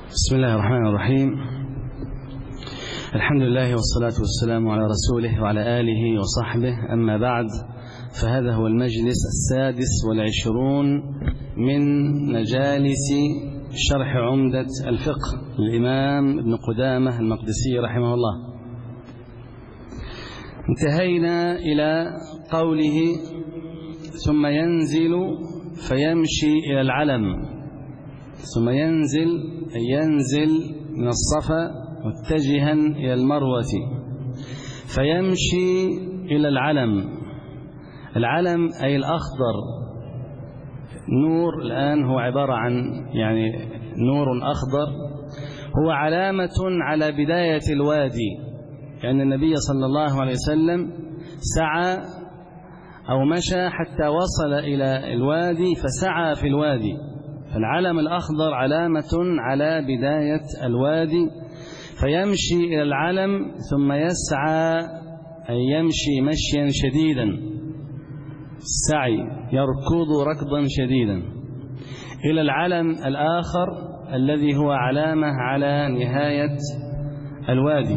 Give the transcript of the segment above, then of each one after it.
بسم الله الرحمن الرحيم. الحمد لله والصلاة والسلام على رسوله وعلى آله وصحبه، أما بعد، فهذا هو المجلس 26 من مجالس شرح عمدة الفقه للإمام ابن قدامة المقدسي رحمه الله. انتهينا إلى قوله: ثم ينزل فيمشي إلى العلم. ثم ينزل أي ينزل من الصفا متجها إلى المروة، فيمشي إلى العلم. العلم أي الأخضر، نور الآن هو عبارة عن نور أخضر، هو علامة على بداية الوادي، لأن النبي صلى الله عليه وسلم سعى أو مشى حتى وصل إلى الوادي فسعى في الوادي، فالعلم الأخضر علامة على بداية الوادي، فيمشي إلى العلم ثم يسعى أي يمشي مشيا شديدا، السعي يركض ركضا شديدا إلى العلم الآخر الذي هو علامة على نهاية الوادي.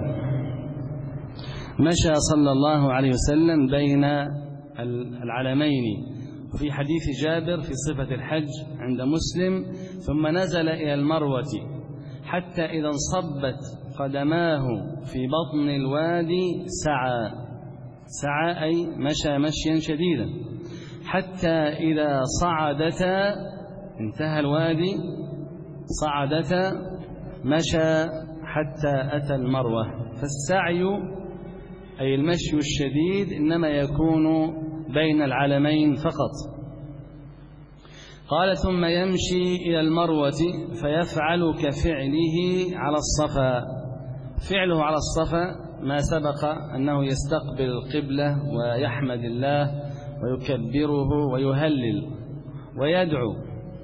مشى صلى الله عليه وسلم بين العلمين. وفي حديث جابر في صفة الحج عند مسلم: ثم نزل إلى المروة حتى إذا انصبت قدماه في بطن الوادي سعى أي مشى مشيا شديدا، حتى إذا صعدتا، انتهى الوادي، صعدتا مشى حتى أتى المروة. فالسعي أي المشي الشديد إنما يكون بين العلمين فقط. قال: ثم يمشي إلى المروة فيفعل كفعله على الصفا. فعله على الصفا ما سبق أنه يستقبل القبلة ويحمد الله ويكبره ويهلل ويدعو.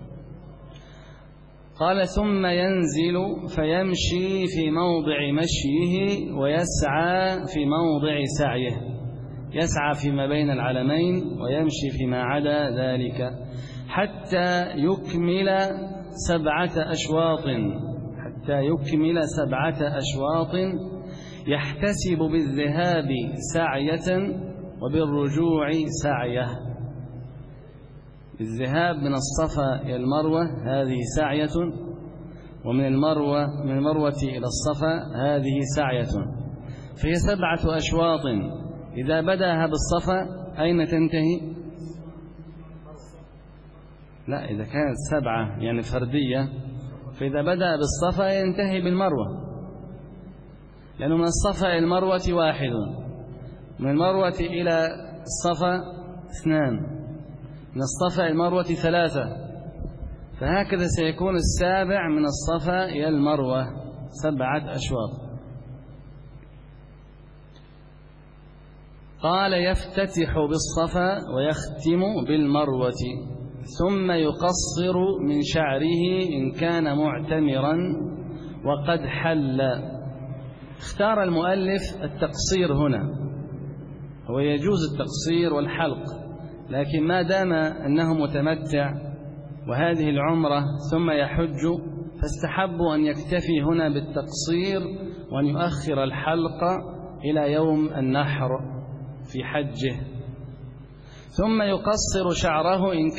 قال: ثم ينزل فيمشي في موضع مشيه ويسعى في موضع سعيه، يسعى فيما بين العلمين ويمشي فيما عدا ذلك حتى يكمل 7 أشواط، حتى يكمل 7 أشواط، يحتسب بالذهاب سعية وبالرجوع سعية. الذهاب من الصفا إلى المروة هذه سعية، ومن المروة إلى الصفا هذه سعية، فهي 7 أشواط. إذا بدأها بالصفا أين تنتهي؟ لا، إذا كانت 7 فردية، فإذا بدأ بالصفا ينتهي بالمروة، لأنه من الصفا إلى المروة 1، من المروة إلى الصفا 2، من الصفا إلى المروة 3، فهكذا سيكون 7 من الصفا إلى المروة 7 أشواط. قال: يفتتح بالصفا ويختم بالمروة، ثم يقصر من شعره إن كان معتمرا وقد حل. اختار المؤلف التقصير هنا، هو يجوز التقصير والحلق، لكن ما دام أنه متمتع وهذه العمرة ثم يحج، فاستحبوا أن يكتفي هنا بالتقصير وأن يؤخر الحلق إلى يوم النحر في حجه. ثم يقصر شعره إن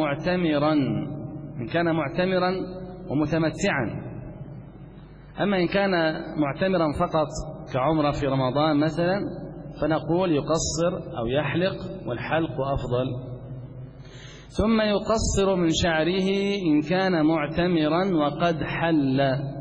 كان معتمرا ومتمتعا. أما إن كان معتمرا فقط كعمرة في رمضان مثلا، فنقول يقصر أو يحلق، والحلق أفضل. ثم يقصر من شعره إن كان معتمرا وقد حل.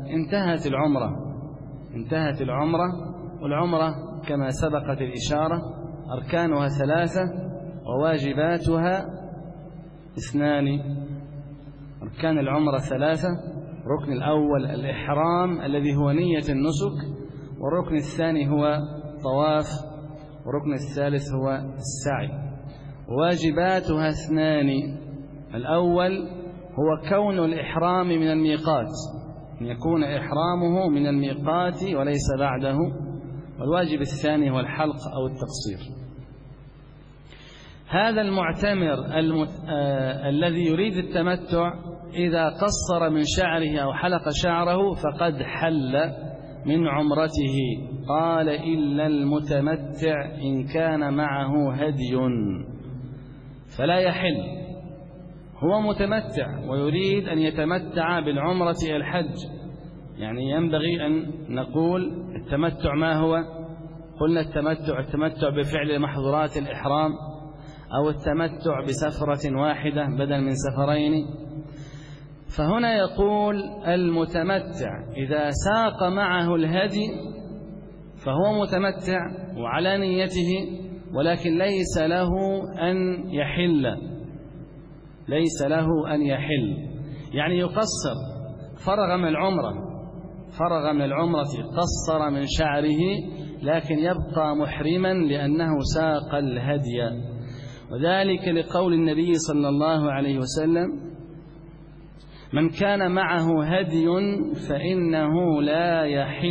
انتهت العمرة. والعمرة كما سبقت الإشارة أركانها 3 وواجباتها 2. أركان العمرة 3، الركن الأول الإحرام الذي هو نية النسك، والركن الثاني هو طواف، والركن الثالث هو السعي. واجباتها 2: الأول هو كون الإحرام من الميقات، أن يكون إحرامه من الميقات وليس بعده. والواجب الثاني هو الحلق أو التقصير. هذا المعتمر الذي يريد التمتع إذا قصر من شعره أو حلق شعره فقد حل من عمرته. قال إلا المتمتع إن كان معه هدي فلا يحل. هو متمتع ويريد أن يتمتع بالعمرة إلى الحج، يعني ينبغي أن نقول التمتع ما هو؟ قلنا التمتع بفعل محظورات الإحرام، أو التمتع بسفرة واحدة بدل من سفرين. فهنا يقول المتمتع إذا ساق معه الهدي فهو متمتع وعلى نيته، ولكن ليس له أن يحل، ليس له أن يحل، يعني يقصر، فرغ من العمرة قصر من شعره، لكن يبقى محرما لأنه ساق الهدي. وذلك لقول النبي صلى الله عليه وسلم: من كان معه هدي فإنه لا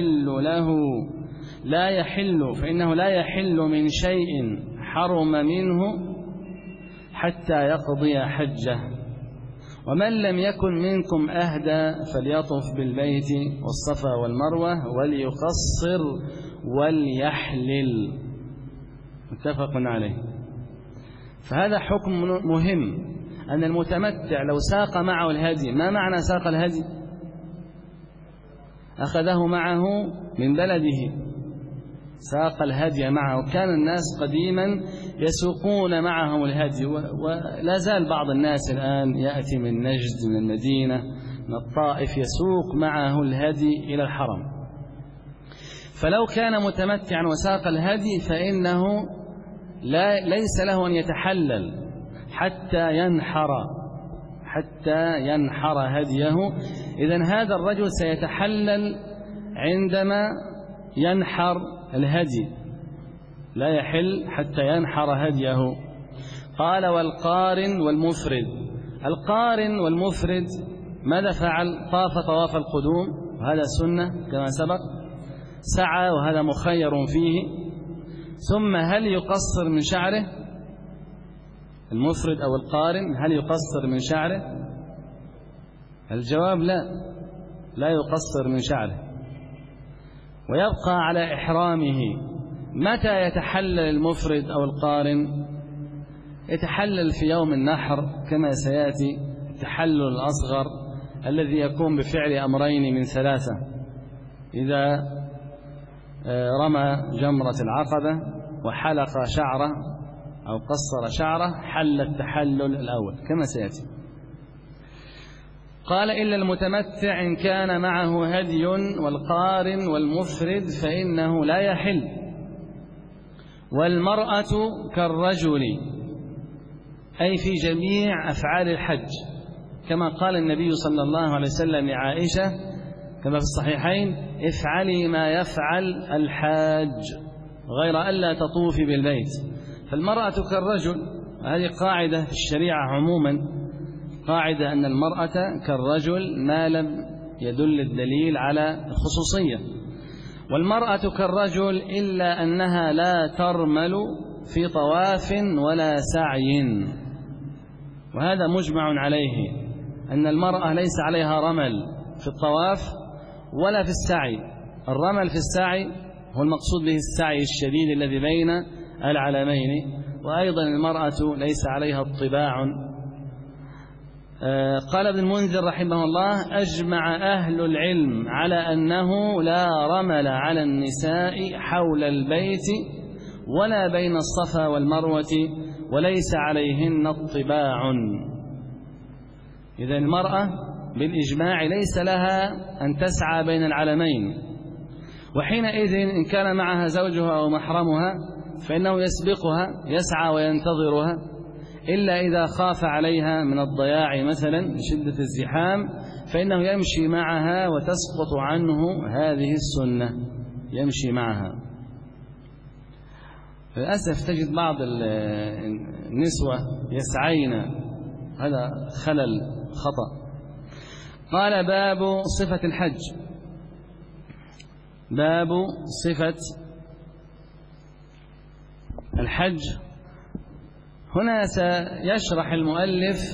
يحل من شيء حرم منه حتى يقضي حجه. ومن لم يكن منكم أهدى فليطف بالبيت والصفا والمروة وليقصر وليحلل. متفق عليه. فهذا حكم مهم، أن المتمتع لو ساق معه الهدي، ما معنى ساق الهدي؟ أخذه معه من بلده، ساق الهدي معه. كان الناس قديما يسوقون معهم الهدي، ولا زال بعض الناس الآن يأتي من نجد، من المدينة، من الطائف، يسوق معه الهدي إلى الحرم. فلو كان متمتعا وساق الهدي فإنه ليس له أن يتحلل حتى ينحر هديه. إذن هذا الرجل سيتحلل عندما ينحر الهدي، لا يحل حتى ينحر هديه. قال: والقارن والمفرد. القارن والمفرد ماذا فعل؟ طاف طواف القدوم، وهذا سنة كما سبق، سعى وهذا مخير فيه. ثم هل يقصر من شعره؟ المفرد أو القارن هل يقصر من شعره؟ الجواب لا يقصر من شعره، ويبقى على إحرامه. متى يتحلل المفرد أو القارن؟ يتحلل في يوم النحر كما سيأتي، التحلل الأصغر الذي يكون بفعل أمرين من ثلاثة: إذا رمى جمرة العقبة وحلق شعره أو قصر شعره حل التحلل الأول كما سيأتي. قال: إلا المتمتع إن كان معه هدي والقارن والمفرد فإنه لا يحل. والمرأة كالرجل، أي في جميع أفعال الحج، كما قال النبي صلى الله عليه وسلم لعائشة كما في الصحيحين: افعلي ما يفعل الحاج غير ألا تطوفي بالبيت. فالمرأة كالرجل، هذه قاعدة في الشريعة عموما، قاعدة أن المرأة كالرجل ما لم يدل الدليل على الخصوصية. والمرأة كالرجل إلا أنها لا ترمل في طواف ولا سعي، وهذا مجمع عليه، أن المرأة ليس عليها رمل في الطواف ولا في السعي. الرمل في السعي هو المقصود به السعي الشديد الذي بين العلمين، وأيضا المرأة ليس عليها اطباع. قال ابن المنذر رحمه الله: أجمع أهل العلم على أنه لا رمل على النساء حول البيت ولا بين الصفا والمروة وليس عليهن اطباع. إذن المرأة بالإجماع ليس لها أن تسعى بين العلمين، وحينئذ إن كان معها زوجها أو محرمها فإنه يسبقها يسعى وينتظرها، إلا إذا خاف عليها من الضياع مثلا شدة الزحام فإنه يمشي معها وتسقط عنه هذه السنة، يمشي معها. للأسف تجد بعض النسوة يسعين، هذا خلل خطأ. قال: باب صفة الحج. باب صفة الحج. هنا سيشرح المؤلف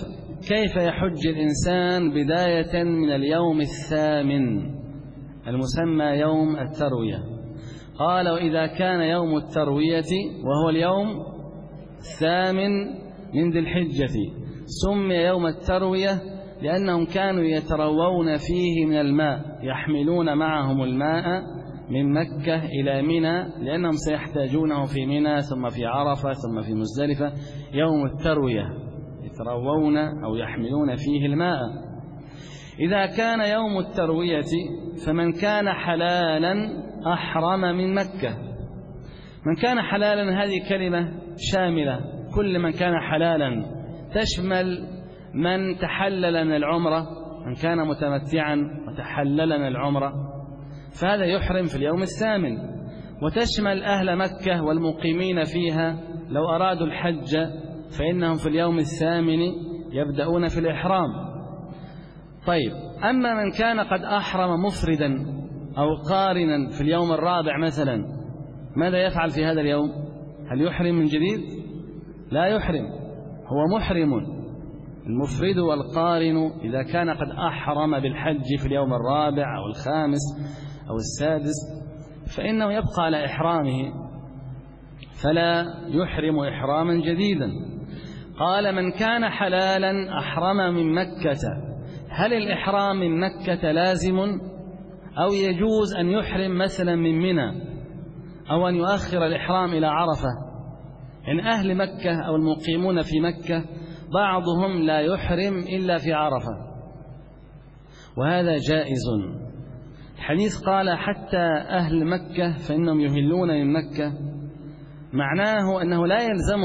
كيف يحج الإنسان بداية من اليوم الثامن المسمى يوم التروية؟ قال: وإذا كان يوم التروية وهو اليوم الثامن من ذي الحجة سمي يوم التروية لأنهم كانوا يتروون فيه من الماء، يحملون معهم الماء من مكة إلى منى، لأنهم سيحتاجونه في منى ثم في عرفة ثم في مزدلفة. يوم التروية يتروون أو يحملون فيه الماء. إذا كان يوم التروية فمن كان حلالا أحرم من مكة. من كان حلالا هذه كلمة شاملة، كل من كان حلالا تشمل من تحلل من العمرة، من كان متمتعا وتحلل من العمرة فهذا يحرم في اليوم الثامن، وتشمل أهل مكة والمقيمين فيها لو أرادوا الحج فإنهم في اليوم الثامن يبدأون في الإحرام. طيب، أما من كان قد أحرم مفردا أو قارنا في اليوم الرابع مثلا، ماذا يفعل في هذا اليوم؟ هل يحرم من جديد؟ لا يحرم، هو محرم. المفرد والقارن إذا كان قد أحرم بالحج في اليوم الرابع أو الخامس أو السادس فإنه يبقى على إحرامه فلا يحرم إحراما جديدا. قال: من كان حلالا أحرم من مكة. هل الإحرام من مكة لازم أو يجوز أن يحرم مثلا من منى أو أن يؤخر الإحرام إلى عرفة؟ إن أهل مكة أو المقيمون في مكة بعضهم لا يحرم إلا في عرفة، وهذا جائز. الحديث قال: حتى أهل مكة فإنهم يهلون من مكة، معناه أنه لا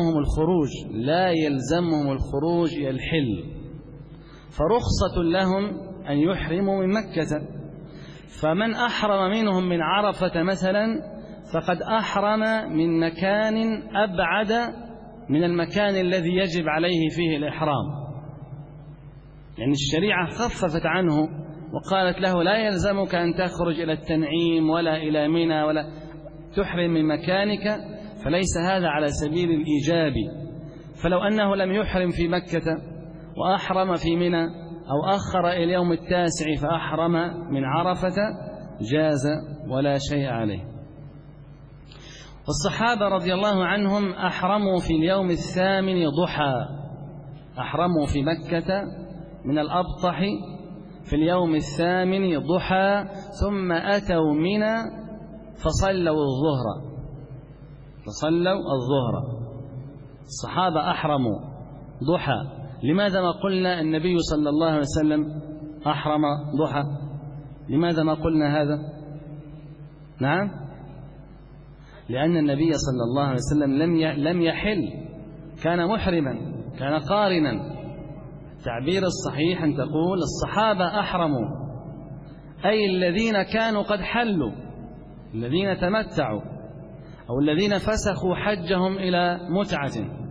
يلزمهم الخروج إلى الحل، فرخصة لهم أن يحرموا من مكة. فمن أحرم منهم من عرفة مثلا فقد أحرم من مكان أبعد من المكان الذي يجب عليه فيه الإحرام، يعني الشريعة خففت عنه وقالت له: لا يلزمك أن تخرج إلى التنعيم ولا إلى منى ولا تحرم من مكانك، فليس هذا على سبيل الإيجاب. فلو أنه لم يحرم في مكة وأحرم في منى أو أخر إلى اليوم التاسع فأحرم من عرفة جاز ولا شيء عليه. والصحابة رضي الله عنهم أحرموا في اليوم الثامن ضحى، أحرموا في مكة من الأبطح في اليوم الثامن ضحى، ثم أتوا منى فصلوا الظهر. الصحابة أحرموا ضحى. لماذا ما قلنا النبي صلى الله عليه وسلم أحرم ضحى؟ لماذا ما قلنا هذا؟ نعم، لأن النبي صلى الله عليه وسلم لم يحل، كان محرما، كان قارنا. التعبير الصحيح أن تقول الصحابة أحرموا، أي الذين كانوا قد حلوا، الذين تمتعوا أو الذين فسخوا حجهم إلى متعة.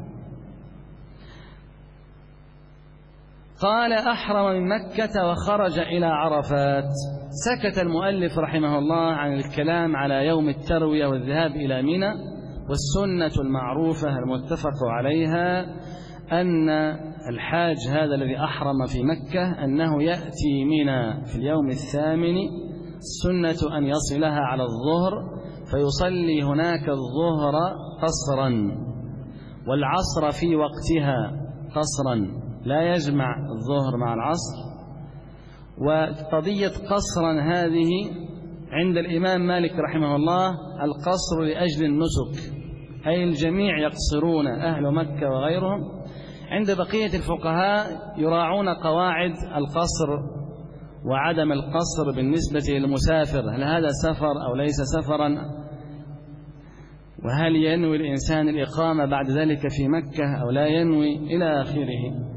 قال: أحرم من مكة وخرج إلى عرفات. سكت المؤلف رحمه الله عن الكلام على يوم التروية والذهاب إلى منى، والسنة المعروفة المتفق عليها أن الحاج هذا الذي أحرم في مكة أنه يأتي منى في اليوم الثامن، السنة أن يصلها على الظهر فيصلي هناك الظهر قصرا والعصر في وقتها قصرا، لا يجمع الظهر مع العصر. وقضية قصرا هذه عند الإمام مالك رحمه الله القصر لأجل النسك، أي الجميع يقصرون أهل مكة وغيرهم. عند بقية الفقهاء يراعون قواعد القصر وعدم القصر بالنسبة للمسافر، هل هذا سفر أو ليس سفرا، وهل ينوي الإنسان الإقامة بعد ذلك في مكة أو لا ينوي، إلى آخره.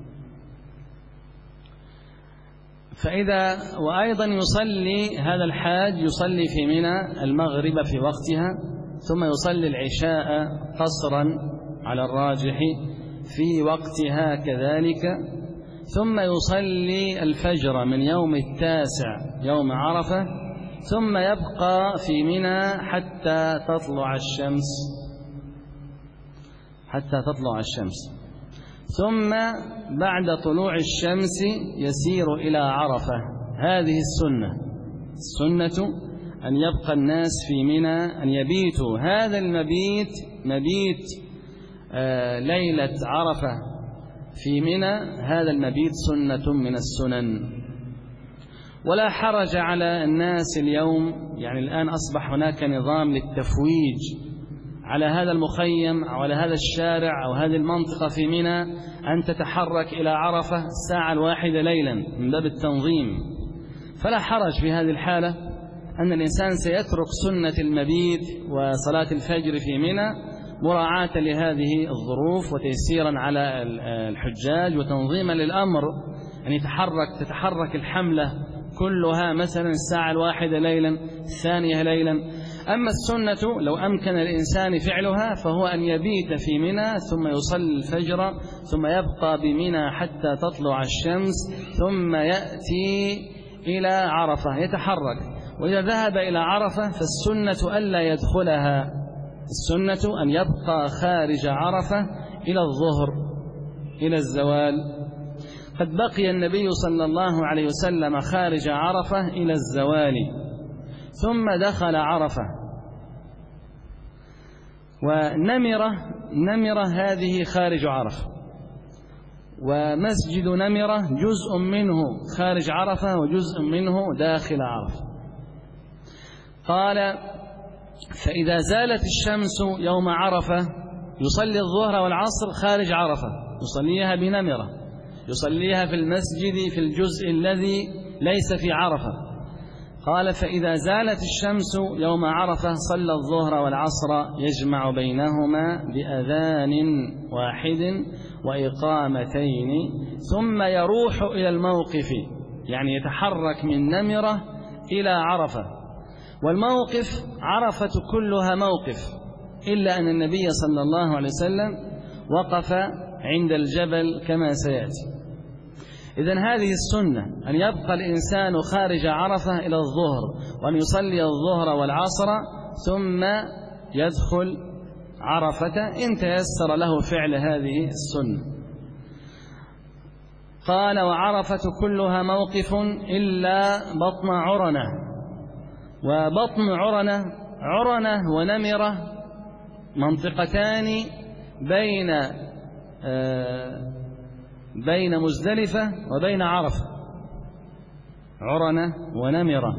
وأيضا يصلي هذا الحاج يصلي في منى المغرب في وقتها، ثم يصلي العشاء قصرا على الراجح في وقتها كذلك، ثم يصلي الفجر من يوم التاسع يوم عرفة، ثم يبقى في منى حتى تطلع الشمس. ثم بعد طلوع الشمس يسير إلى عرفة. هذه السنة أن يبقى الناس في منى، أن يبيتوا هذا المبيت، مبيت ليلة عرفة في منى، هذا المبيت سنة من السنن. ولا حرج على الناس اليوم، يعني الآن أصبح هناك نظام للتفويج على هذا المخيم أو على هذا الشارع أو هذه المنطقة في منى أن تتحرك إلى عرفة الساعة 1 ليلا من باب التنظيم. فلا حرج في هذه الحالة أن الإنسان سيترك سنة المبيت وصلاة الفجر في منى مراعاة لهذه الظروف وتيسيرا على الحجاج وتنظيما للأمر، أن تتحرك الحملة كلها مثلا الساعة 1 ليلا 2 ليلا. أما السنة لو أمكن الإنسان فعلها فهو أن يبيت في منى ثم يصلي الفجر ثم يبقى بمنى حتى تطلع الشمس ثم يأتي إلى عرفة يتحرك. وإذا ذهب إلى عرفة فالسنة ألا يدخلها، السنة أن يبقى خارج عرفة إلى الظهر إلى الزوال. قد بقي النبي صلى الله عليه وسلم خارج عرفة إلى الزوال ثم دخل عرفة. ونمرة هذه خارج عرفة، ومسجد نمرة جزء منه خارج عرفة وجزء منه داخل عرفة. قال: فإذا زالت الشمس يوم عرفة يصلي الظهر والعصر خارج عرفة، يصليها بنمرة، يصليها في المسجد في الجزء الذي ليس في عرفة. قال: فإذا زالت الشمس يوم عرفة صلى الظهر والعصر يجمع بينهما بأذان واحد وإقامتين ثم يروح إلى الموقف، يعني يتحرك من نمرة إلى عرفة. والموقف عرفة كلها موقف إلا أن النبي صلى الله عليه وسلم وقف عند الجبل كما سيأتي. إذن هذه السنة أن يبقى الإنسان خارج عرفة إلى الظهر وأن يصلي الظهر والعصر ثم يدخل عرفة إن تيسر له فعل هذه السنة. قال: وعرفة كلها موقف إلا بطن عرنة. وبطن عرنة ونمرة منطقتان بين مزدلفة وبين عرفة، عرنة ونمرة.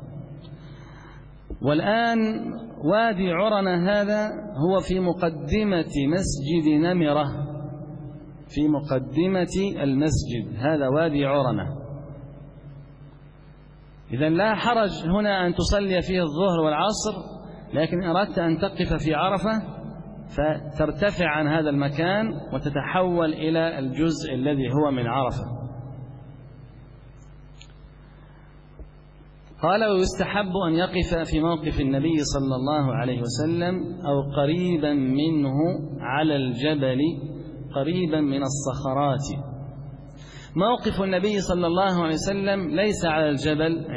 والآن وادي عرنة هذا هو في مقدمة مسجد نمرة، في مقدمة المسجد، هذا وادي عرنة. إذن لا حرج هنا أن تصلي فيه الظهر والعصر، لكن أردت أن تقف في عرفة فترتفع عن هذا المكان وتتحول إلى الجزء الذي هو من عرفة. قال: ويستحب أن يقف في موقف النبي صلى الله عليه وسلم أو قريبا منه على الجبل قريبا من الصخرات. موقف النبي صلى الله عليه وسلم ليس على الجبل،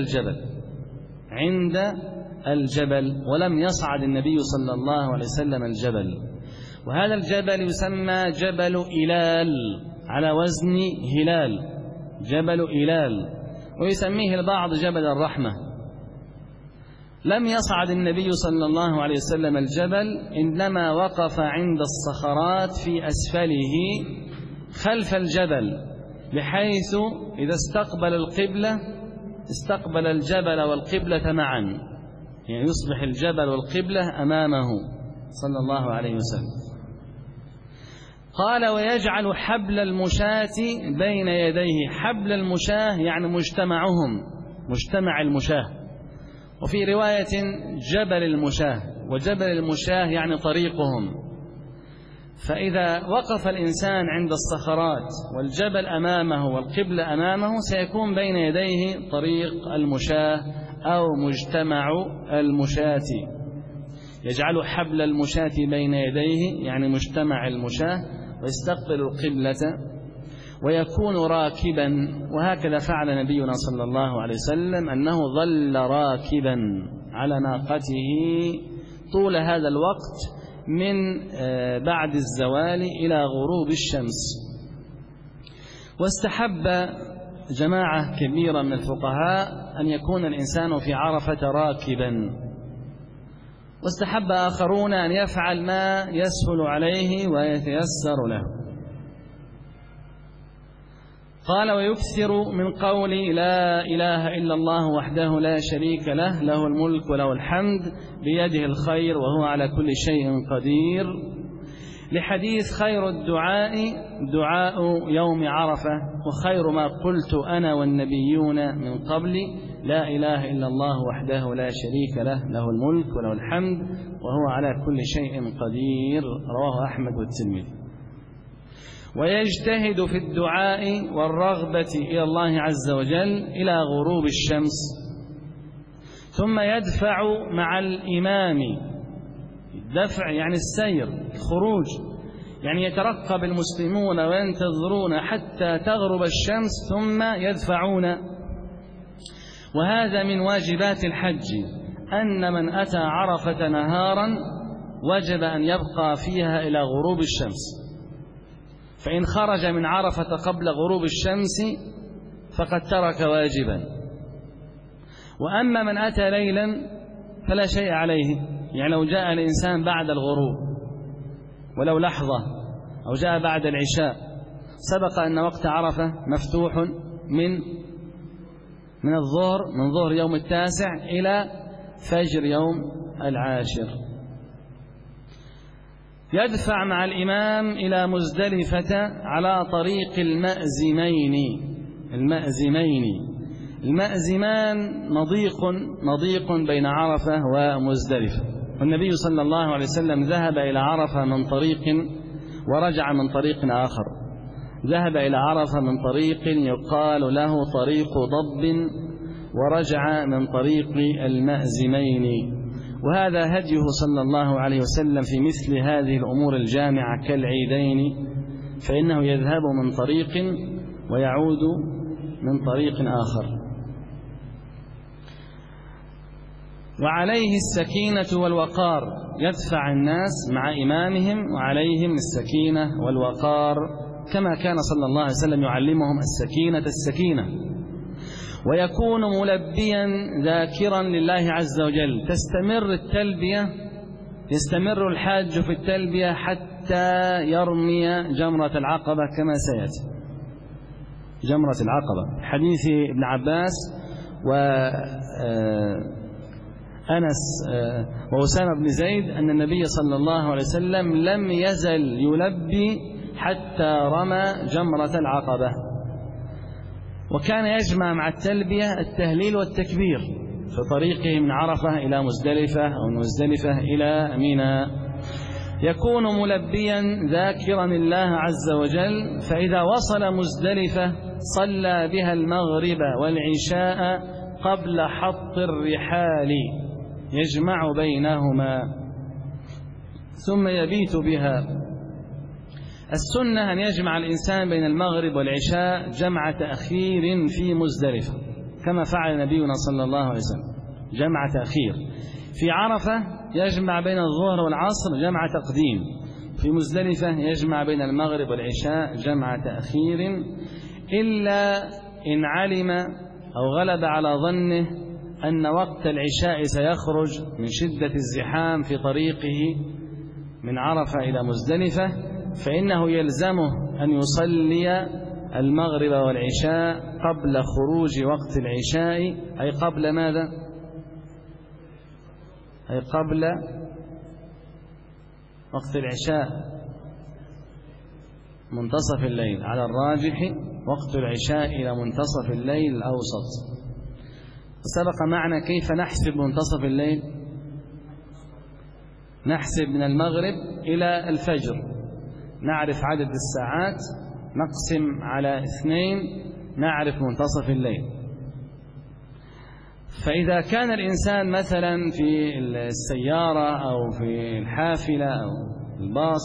عند الجبل، ولم يصعد النبي صلى الله عليه وسلم الجبل. وهذا الجبل يسمى جبل إلال على وزن هلال، جبل إلال، ويسميه البعض جبل الرحمة. لم يصعد النبي صلى الله عليه وسلم الجبل، إنما وقف عند الصخرات في أسفله خلف الجبل، بحيث إذا استقبل القبلة استقبل الجبل والقبلة معا، يعني يصبح الجبل والقبلة أمامه صلى الله عليه وسلم. قال: ويجعل حبل المشاة بين يديه. حبل المشاة يعني مجتمعهم، مجتمع المشاة. وفي رواية جبل المشاة، وجبل المشاة يعني طريقهم. فإذا وقف الإنسان عند الصخرات والجبل أمامه والقبلة أمامه سيكون بين يديه طريق المشاة أو مجتمع المشاة. يجعل حبل المشاة بين يديه يعني مجتمع المشاة، ويستقبل القبلة ويكون راكبا. وهكذا فعل نبينا صلى الله عليه وسلم، أنه ظل راكبا على ناقته طول هذا الوقت من بعد الزوال إلى غروب الشمس. واستحب جماعة كبيرة من الفقهاء أن يكون الإنسان في عرفة راكبا، واستحب آخرون أن يفعل ما يسهل عليه ويتيسر له. قال: ويكثر من قول لا إله إلا الله وحده لا شريك له، له الملك وله الحمد بيده الخير وهو على كل شيء قدير، لحديث: خير الدعاء دعاء يوم عرفة، وخير ما قلت أنا والنبيون من قبلي لا إله إلا الله وحده لا شريك له، له الملك وله الحمد وهو على كل شيء قدير. رواه أحمد والترمذي. ويجتهد في الدعاء والرغبة إلى الله عز وجل إلى غروب الشمس، ثم يدفع مع الإمام. الدفع يعني السير، الخروج، يعني يترقب المسلمون وينتظرون حتى تغرب الشمس ثم يدفعون. وهذا من واجبات الحج، أن من أتى عرفة نهارا وجب أن يبقى فيها إلى غروب الشمس، فإن خرج من عرفة قبل غروب الشمس فقد ترك واجبا. وأما من أتى ليلا فلا شيء عليه، يعني لو جاء الإنسان بعد الغروب ولو لحظة، أو جاء بعد العشاء، سبق أن وقت عرفة مفتوح من الظهر، من ظهر يوم 9 إلى فجر يوم 10. يدفع مع الإمام إلى مزدلفة على طريق المأزمان مضيق بين عرفة ومزدلفة. والنبي صلى الله عليه وسلم ذهب إلى عرفة من طريق ورجع من طريق آخر. ذهب إلى عرفة من طريق يقال له طريق ضب، ورجع من طريق المأزمين. وهذا هديه صلى الله عليه وسلم في مثل هذه الأمور الجامعة كالعيدين، فإنه يذهب من طريق ويعود من طريق آخر. وعليه السكينة والوقار، يدفع الناس مع إمامهم وعليهم السكينة والوقار، كما كان صلى الله عليه وسلم يعلمهم السكينة. ويكون ملبيا ذاكرا لله عز وجل، تستمر التلبية، يستمر الحاج في التلبية حتى يرمي جمرة العقبة كما سيأتي. جمرة العقبة، حديث ابن عباس وأنس وأسامة بن زيد أن النبي صلى الله عليه وسلم لم يزل يلبي حتى رمى جمرة العقبة، وكان يجمع مع التلبية التهليل والتكبير في طريقه من عرفة إلى مزدلفة أو مزدلفة إلى منى. يكون ملبيا ذاكرا الله عز وجل، فإذا وصل مزدلفة صلى بها المغرب والعشاء قبل حط الرحال، يجمع بينهما ثم يبيت بها. السنة أن يجمع الإنسان بين المغرب والعشاء جمع تأخير في مزدلفة، كما فعل نبينا صلى الله عليه وسلم، جمع تأخير. في عرفة يجمع بين الظهر والعصر جمع تقديم، في مزدلفة يجمع بين المغرب والعشاء جمع تأخير، إلا إن علم أو غلب على ظنه أن وقت العشاء سيخرج من شدة الزحام في طريقه من عرفة إلى مزدلفة، فإنه يلزمه أن يصلي المغرب والعشاء قبل خروج وقت العشاء. أي قبل ماذا؟ أي قبل وقت العشاء منتصف الليل، على الراجح وقت العشاء إلى منتصف الليل الأوسط. سبق معنا كيف نحسب منتصف الليل. نحسب من المغرب إلى الفجر، نعرف عدد الساعات، نقسم على 2، نعرف منتصف الليل. فإذا كان الإنسان مثلا في السيارة أو في الحافلة أو الباص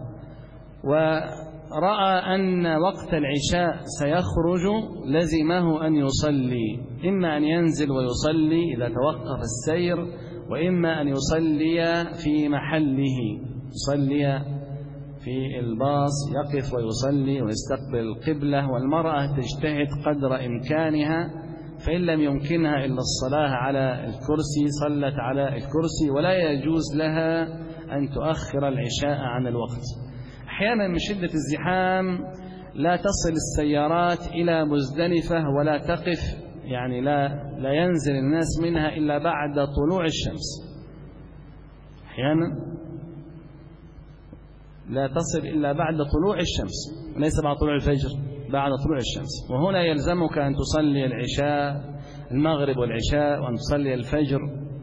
ورأى أن وقت العشاء سيخرج، لزمه أن يصلي، إما أن ينزل ويصلي إذا توقف السير، وإما أن يصلي في محله. يصلي في الباص، يقف ويصلي ويستقبل القبلة، والمرأة تجتهد قدر إمكانها، فإن لم يمكنها إلا الصلاة على الكرسي صلت على الكرسي، ولا يجوز لها أن تؤخر العشاء عن الوقت. أحيانا من شدة الزحام لا تصل السيارات إلى مزدلفة ولا تقف، يعني لا ينزل الناس منها إلا بعد طلوع الشمس، أحيانا لا تصل إلا بعد طلوع الشمس، وليس بعد طلوع الفجر، بعد طلوع الشمس. وهنا يلزمك أن تصلي العشاء، المغرب والعشاء، وأن تصلي الفجر.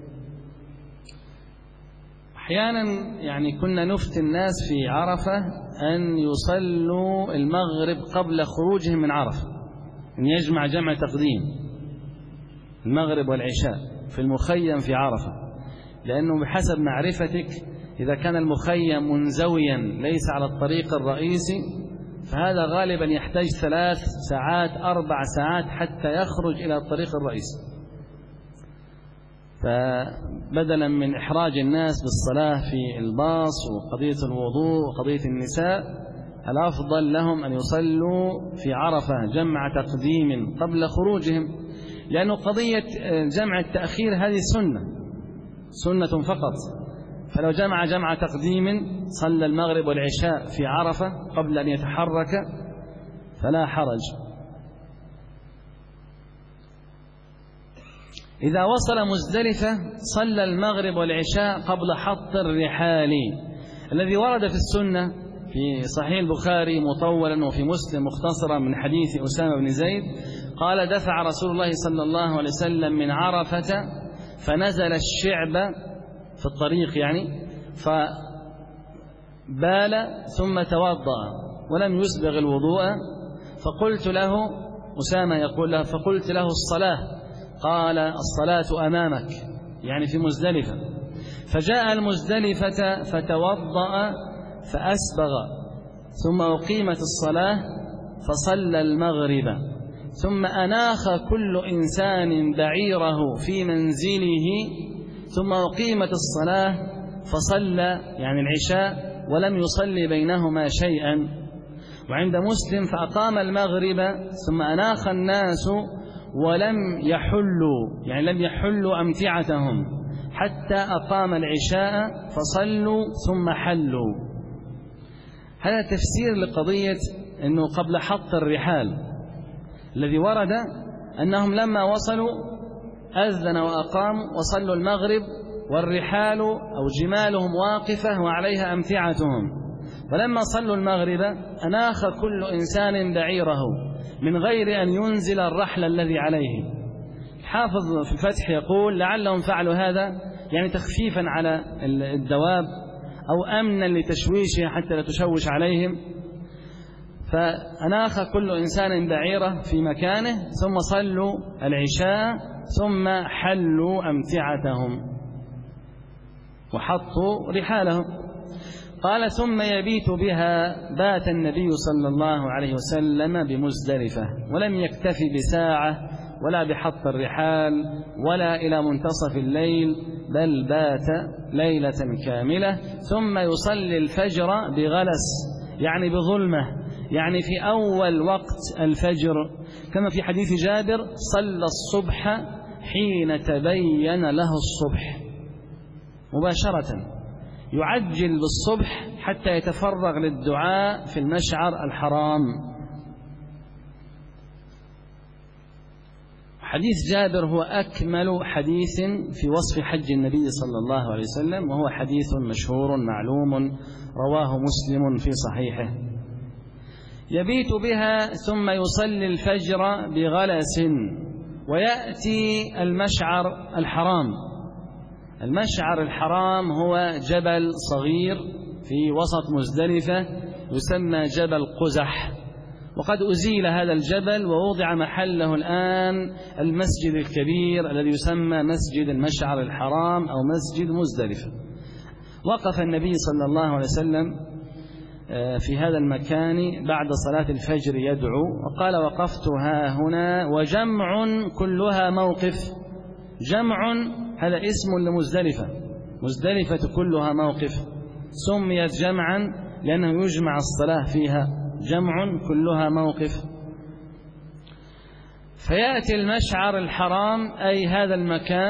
أحيانا يعني كنا نفتي الناس في عرفة أن يصلوا المغرب قبل خروجهم من عرفة، أن يجمع جمع تقديم المغرب والعشاء في المخيم في عرفة، لأنه بحسب معرفتك إذا كان المخيم منزويا ليس على الطريق الرئيسي فهذا غالبا يحتاج 3 ساعات 4 ساعات حتى يخرج إلى الطريق الرئيسي. فبدلا من إحراج الناس بالصلاة في الباص وقضية الوضوء وقضية النساء، الأفضل لهم أن يصلوا في عرفة جمع تقديم قبل خروجهم، لأنه قضية جمع التأخير هذه سنة فقط. فلو جمع تقديم صلى المغرب والعشاء في عرفة قبل أن يتحرك فلا حرج. إذا وصل مزدلفة صلى المغرب والعشاء قبل حط الرحال، الذي ورد في السنة في صحيح البخاري مطولا وفي مسلم مختصرا من حديث أسامة بن زيد قال: دفع رسول الله صلى الله عليه وسلم من عرفة فنزل الشعب في الطريق، يعني فبال ثم توضأ ولم يسبغ الوضوء، فقلت له، أسامة يقول له، فقلت له الصلاة، قال: الصلاة أمامك، يعني في مزدلفة. فجاء المزدلفة فتوضأ فأسبغ، ثم أقيمت الصلاة فصلى المغرب، ثم أناخ كل إنسان بعيره في منزله، ثم أقيمت الصلاة فصلى يعني العشاء ولم يصلي بينهما شيئا. وعند مسلم فأقام المغرب ثم أناخ الناس ولم يحلوا، يعني لم يحلوا أمتعتهم حتى أقام العشاء فصلوا ثم حلوا. هذا تفسير لقضية أنه قبل حط الرحال، الذي ورد أنهم لما وصلوا أذن وأقاموا وصلوا المغرب والرحال أو جمالهم واقفة وعليها أمتعتهم، فلما صلوا المغرب أناخ كل إنسان بعيره من غير أن ينزل الرحل الذي عليه. الحافظ في الفتح يقول: لعلهم فعلوا هذا يعني تخفيفا على الدواب أو أمنا لتشويشها حتى لا تشوش عليهم، فأناخ كل إنسان بعيره في مكانه ثم صلوا العشاء ثم حلوا أمتعتهم وحطوا رحالهم. قال: ثم يبيت بها. بات النبي صلى الله عليه وسلم بمزدلفة ولم يكتفي بساعة ولا بحط الرحال ولا إلى منتصف الليل، بل بات ليلة كاملة، ثم يصلي الفجر بغلس يعني بظلمة، يعني في أول وقت الفجر، كما في حديث جابر: صلى الصبح حين تبين له الصبح، مباشرة يعجل بالصبح حتى يتفرغ للدعاء في المشعر الحرام. حديث جابر هو أكمل حديث في وصف حج النبي صلى الله عليه وسلم، وهو حديث مشهور معلوم رواه مسلم في صحيحه. يبيت بها ثم يصلي الفجر بغلس ويأتي المشعر الحرام. المشعر الحرام هو جبل صغير في وسط مزدلفة يسمى جبل قزح، وقد أزيل هذا الجبل ووضع محله الآن المسجد الكبير الذي يسمى مسجد المشعر الحرام أو مسجد مزدلفة. وقف النبي صلى الله عليه وسلم في هذا المكان بعد صلاة الفجر يدعو، وقال: وقفت ها هنا وجمع كلها موقف. جمع هذا اسم لمزدلفة، مزدلفة كلها موقف، سميت جمعا لأنه يجمع الصلاة فيها، جمع كلها موقف. فيأتي المشعر الحرام أي هذا المكان،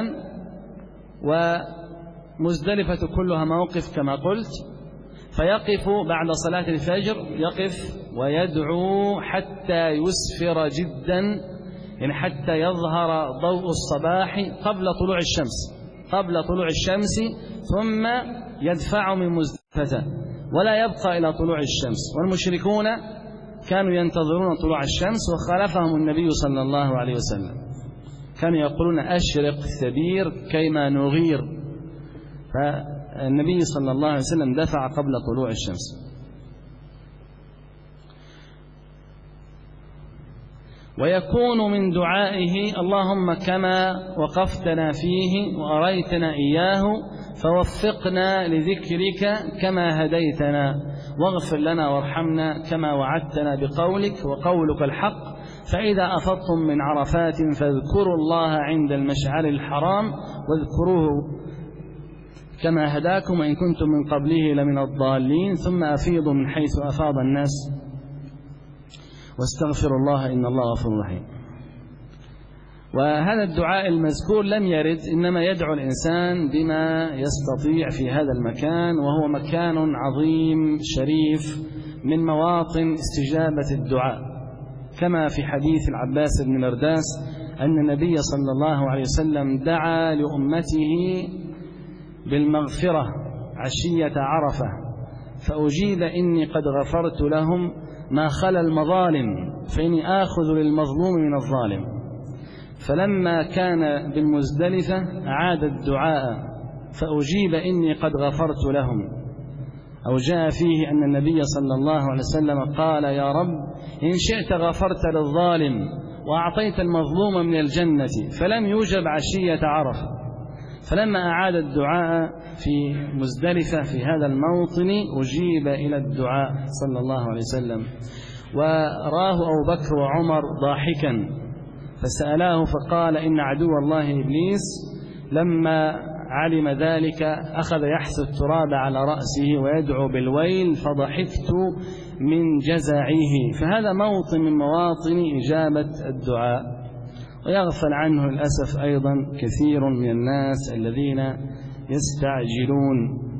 ومزدلفة كلها موقف كما قلت، فيقف بعد صلاة الفجر، يقف ويدعو حتى يسفر جدا، يعني حتى يظهر ضوء الصباح قبل طلوع الشمس، قبل طلوع الشمس، ثم يدفع من مزدلفة ولا يبقى إلى طلوع الشمس. والمشركون كانوا ينتظرون طلوع الشمس، وخالفهم النبي صلى الله عليه وسلم، كانوا يقولون أشرق ثبير كيما نغير، فالنبي صلى الله عليه وسلم دفع قبل طلوع الشمس. ويكون من دعائه: اللهم كما وقفتنا فيه وأريتنا إياه فوفقنا لذكرك كما هديتنا، واغفر لنا وارحمنا كما وعدتنا بقولك وقولك الحق، فإذا أفضتم من عرفات فاذكروا الله عند المشعر الحرام واذكروه كما هداكم وإن كنتم من قبله لمن الضالين، ثم أفيضوا من حيث أفاض الناس واستغفروا الله إن الله غفور رحيم. وهذا الدعاء المذكور لم يرد، إنما يدعو الإنسان بما يستطيع في هذا المكان، وهو مكان عظيم شريف من مواطن استجابة الدعاء، كما في حديث العباس بن مرداس أن النبي صلى الله عليه وسلم دعا لأمته بالمغفرة عشية عرفة، فأجيب إني قد غفرت لهم ما خلا المظالم فإني آخذ للمظلوم من الظالم. فلما كان بالمزدلفة أعاد الدعاء فأجيب إني قد غفرت لهم. أو جاء فيه أن النبي صلى الله عليه وسلم قال: يا رب إن شئت غفرت للظالم وأعطيت المظلوم من الجنة، فلم يوجب عشية عرفة. فلما أعاد الدعاء في مزدلفة في هذا الموطن أجيب إلى الدعاء صلى الله عليه وسلم. وراه أبو بكر وعمر ضاحكا فسألاه فقال: إن عدو الله إبليس لما علم ذلك أخذ يحث التراب على رأسه ويدعو بالويل فضحكت من جزعه. فهذا موطن من مواطن إجابة الدعاء. ويغفل عنه للأسف أيضا كثير من الناس الذين يستعجلون.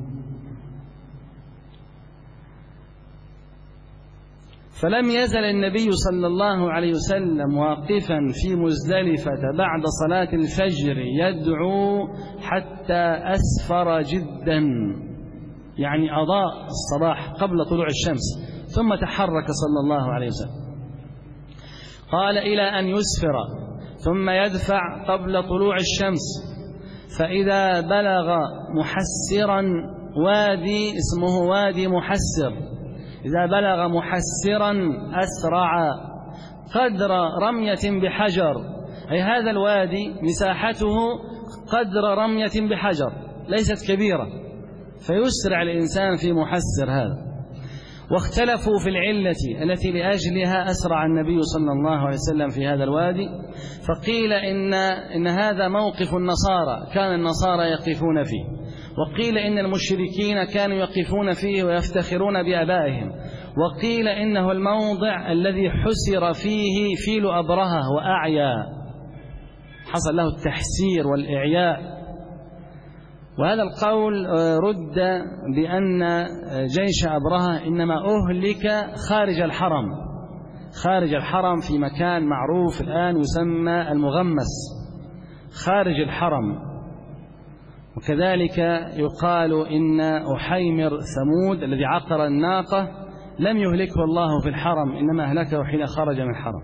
فلم يزل النبي صلى الله عليه وسلم واقفا في مزدلفة بعد صلاة الفجر يدعو حتى أسفر جدا، يعني أضاء الصباح قبل طلوع الشمس، ثم تحرك صلى الله عليه وسلم. قال: إلى أن يسفر ثم يدفع قبل طلوع الشمس، فإذا بلغ محسرا وادي اسمه وادي محسر، إذا بلغ محسرا أسرع قدر رمية بحجر، أي هذا الوادي مساحته قدر رمية بحجر ليست كبيرة، فيسرع الإنسان في محسر هذا. واختلفوا في العلة التي لأجلها أسرع النبي صلى الله عليه وسلم في هذا الوادي، فقيل إن هذا موقف النصارى، كان النصارى يقفون فيه، وقيل إن المشركين كانوا يقفون فيه ويفتخرون بآبائهم، وقيل إنه الموضع الذي حسر فيه فيل أبرهة وأعيا، حصل له التحسير والإعياء. وهذا القول رد بأن جيش أبرهة إنما أهلك خارج الحرم، خارج الحرم في مكان معروف الآن يسمى المغمس خارج الحرم. وكذلك يقال إن أحيمر ثمود الذي عقر الناقة لم يهلكه الله في الحرم، إنما أهلكه حين خرج من الحرم.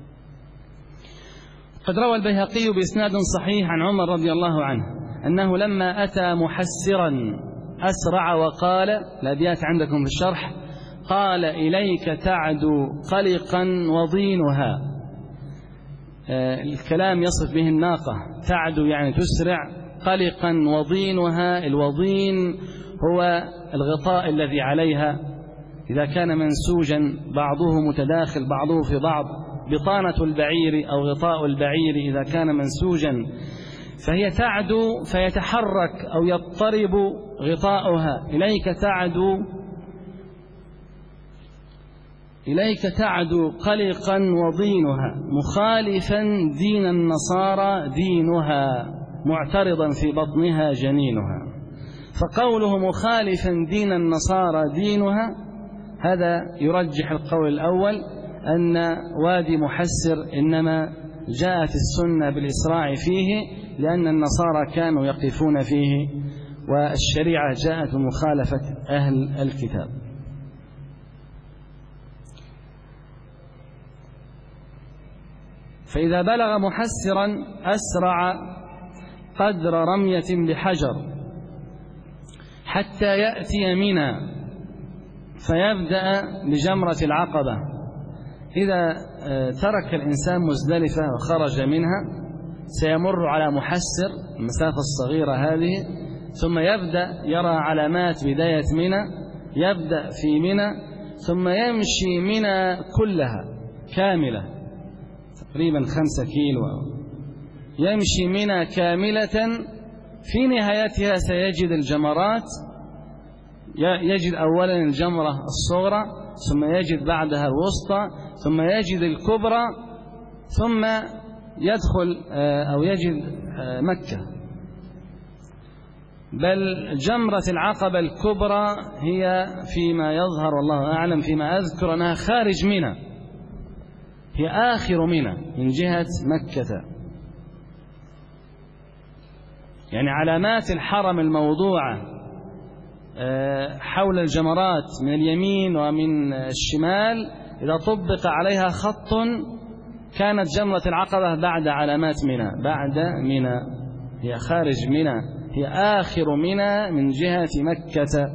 قد روى البيهقي بإسناد صحيح عن عمر رضي الله عنه أنه لما أتى محسرا أسرع وقال، الأبيات عندكم في الشرح، قال: إليك تعدو قلقا وضينها. الكلام يصف به الناقة، تعدو يعني تسرع، قلقا وضينها، الوضين هو الغطاء الذي عليها إذا كان منسوجا بعضه متداخل بعضه في بعض، بطانة البعير أو غطاء البعير إذا كان منسوجا فهي تعدو فيتحرك أو يضطرب غطاؤها، إليك تعدو قلقا وضينها، مخالفا دين النصارى دينها، معترضا في بطنها جنينها. فقوله مخالفا دين النصارى دينها هذا يرجح القول الأول، أن وادي محسر إنما جاءت السنة بالإسراع فيه لأن النصارى كانوا يقفون فيه، والشريعة جاءت بمخالفة أهل الكتاب. فإذا بلغ محسرا أسرع قدر رمية بحجر حتى يأتي منى فيبدأ بجمرة العقبة. إذا ترك الإنسان مزدلفة وخرج منها سيمر على محسر المسافة الصغيرة هذه، ثم يبدأ يرى علامات بداية منى، يبدأ في منى ثم يمشي منى كلها كاملة تقريبا 5 كيلو، يمشي منى كاملة. في نهايتها سيجد الجمرات، يجد أولا الجمرة الصغرى، ثم يجد بعدها الوسطى، ثم يجد الكبرى، ثم يدخل أو يجد مكة. بل جمرة العقبة الكبرى هي فيما يظهر والله أعلم فيما أذكر أنها خارج منى، هي آخر منى من جهة مكة. يعني علامات الحرم الموضوعة حول الجمرات من اليمين ومن الشمال إذا طبق عليها خط كانت جمرة العقبة بعد علامات منى، بعد منى، هي خارج منى، هي آخر منى من جهة مكة.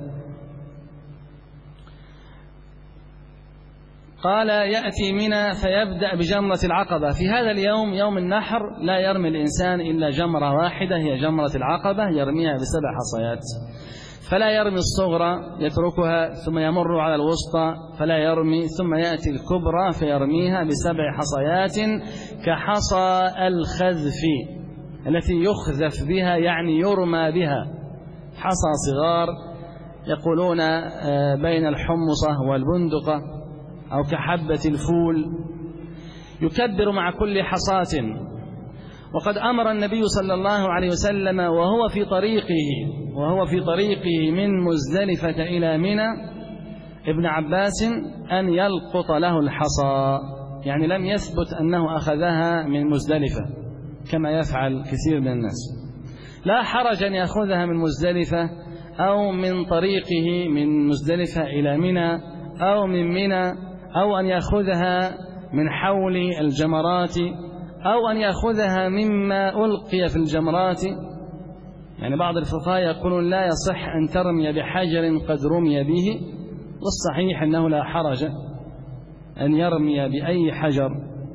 قال يأتي منى فيبدأ بجمرة العقبة. في هذا اليوم يوم النحر لا يرمي الإنسان إلا جمرة واحدة هي جمرة العقبة، يرميها ب7 حصيات، فلا يرمي الصغرى يتركها ثم يمر على الوسطى فلا يرمي، ثم يأتي الكبرى فيرميها ب7 حصيات كحصى الخذف التي يخذف بها، يعني يرمى بها، حصى صغار يقولون بين الحمصة والبندقة أو كحبة الفول، يكبر مع كل حصاة. وقد أمر النبي صلى الله عليه وسلم وهو في طريقه من مزدلفة إلى منى ابن عباس أن يلقط له الحصى، يعني لم يثبت أنه أخذها من مزدلفة كما يفعل كثير من الناس. لا حرج أن يأخذها من مزدلفة أو من طريقه من مزدلفة إلى منى أو من منى، أو أن يأخذها من حول الجمرات، أو أن يأخذها مما ألقي في الجمرات. يعني بعض الفقهاء يقولون لا يصح أن ترمي بحجر قد رمي به، والصحيح أنه لا حرج أن يرمي بأي حجر.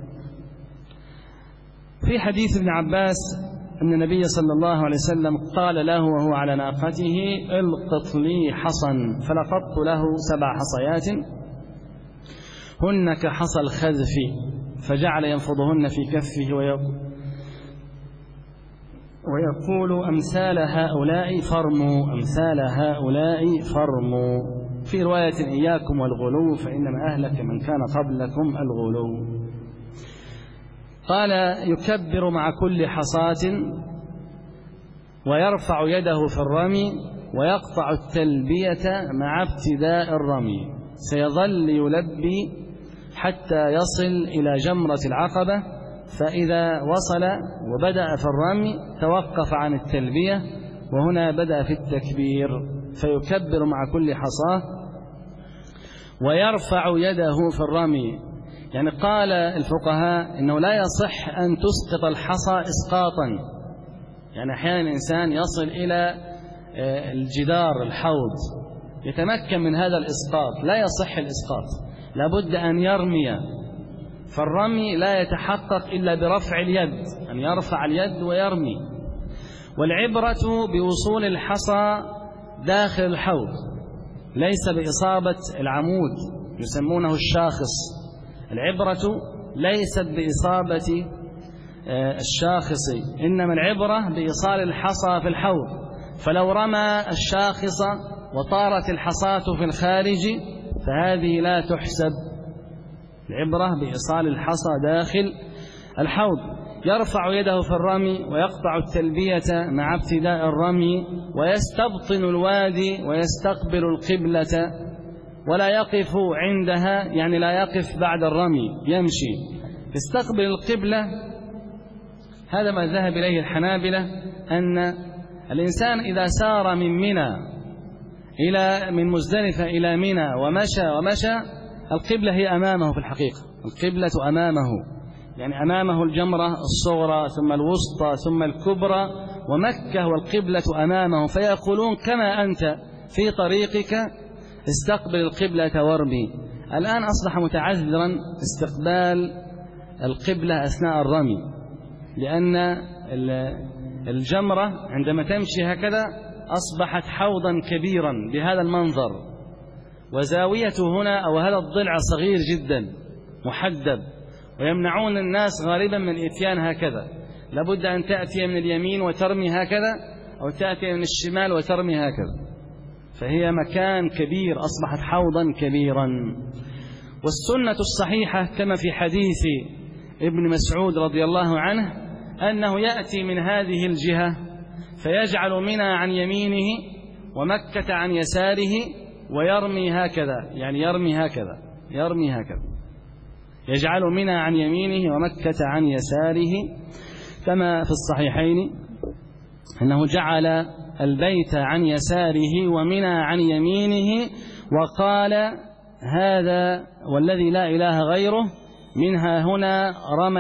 في حديث ابن عباس أن النبي صلى الله عليه وسلم قال له وهو على ناقته القط لي حصا، فلقطت له 7 حصيات هن كحصى الخذف، فجعل ينفضهن في كفه ويقول أمثال هؤلاء فرموا، أمثال هؤلاء فرموا. في رواية إياكم والغلو فإنما أهلك من كان قبلكم الغلو. قال يكبر مع كل حصاة ويرفع يده في الرمي ويقطع التلبية مع ابتداء الرمي، سيظل يلبي حتى يصل إلى جمرة العقبة، فإذا وصل وبدأ في الرمي توقف عن التلبية، وهنا بدأ في التكبير، فيكبر مع كل حصاة ويرفع يده في الرمي. يعني قال الفقهاء إنه لا يصح أن تسقط الحصى إسقاطا، يعني أحيانا الإنسان يصل إلى الجدار الحوض يتمكن من هذا الإسقاط، لا يصح الإسقاط، لابد أن يرمي. فالرمي لا يتحقق إلا برفع اليد، أن يرفع اليد ويرمي. والعبرة بوصول الحصى داخل الحوض ليس بإصابة العمود، يسمونه الشاخص. العبرة ليست بإصابة الشاخص، إنما العبرة بإيصال الحصى في الحوض، فلو رمى الشاخص وطارت الحصاة في الخارج فهذه لا تحسب. العبرة بإيصال الحصى داخل الحوض. يرفع يده في الرمي ويقطع التلبية مع ابتداء الرمي، ويستبطن الوادي ويستقبل القبلة ولا يقف عندها، يعني لا يقف بعد الرمي، يمشي يستقبل القبلة. هذا ما ذهب إليه الحنابلة، أن الإنسان إذا سار من مزدلفة إلى منى ومشى القبلة هي أمامه في الحقيقة، القبلة أمامه، يعني أمامه الجمرة الصغرى ثم الوسطى ثم الكبرى، ومكة والقبلة أمامه، فيقولون كما أنت في طريقك استقبل القبلة وارمي. الآن أصبح متعذرا استقبال القبلة أثناء الرمي، لأن الجمرة عندما تمشي هكذا أصبحت حوضا كبيرا بهذا المنظر، وزاويته هنا أو هذا الضلع صغير جدا محدب، ويمنعون الناس غالبا من الإتيان هكذا، لابد أن تأتي من اليمين وترمي هكذا، أو تأتي من الشمال وترمي هكذا، فهي مكان كبير، أصبحت حوضا كبيرا. والسنة الصحيحة كما في حديث ابن مسعود رضي الله عنه أنه يأتي من هذه الجهة فيجعل منى عن يمينه ومكة عن يساره ويرمي هكذا، يعني يرمي هكذا يجعل منى عن يمينه ومكة عن يساره، كما في الصحيحين أنه جعل البيت عن يساره ومنى عن يمينه، وقال هذا والذي لا إله غيره منها هنا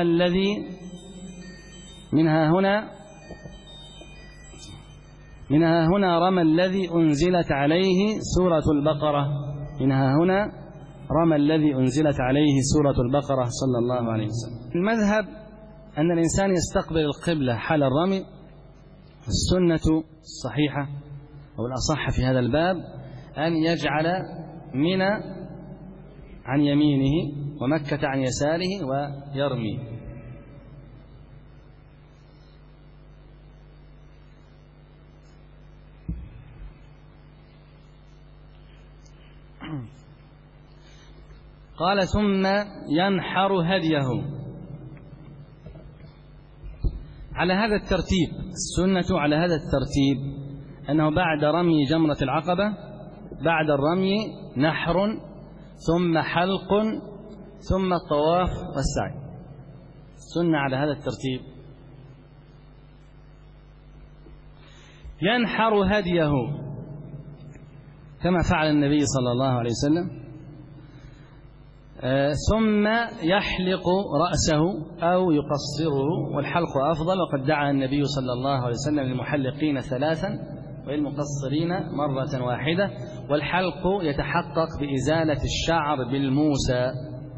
رمى الذي أنزلت عليه سورة البقرة، منها هنا رمى الذي أنزلت عليه سورة البقرة صلى الله عليه وسلم. المذهب أن الإنسان يستقبل القبلة حال الرمي. السنة الصحيحة أو الأصح في هذا الباب أن يجعل منى عن يمينه ومكة عن يساره ويرمي. قال ثم ينحر هديه على هذا الترتيب. السنة على هذا الترتيب أنه بعد رمي جمرة العقبة بعد الرمي نحر ثم حلق ثم الطواف والسعي. السنة على هذا الترتيب. ينحر هديه كما فعل النبي صلى الله عليه وسلم، ثم يحلق رأسه أو يقصره، والحلق أفضل، وقد دعا النبي صلى الله عليه وسلم للمحلقين 3 وللمقصرين مرة واحدة. والحلق يتحقق بإزالة الشعر بالموسى،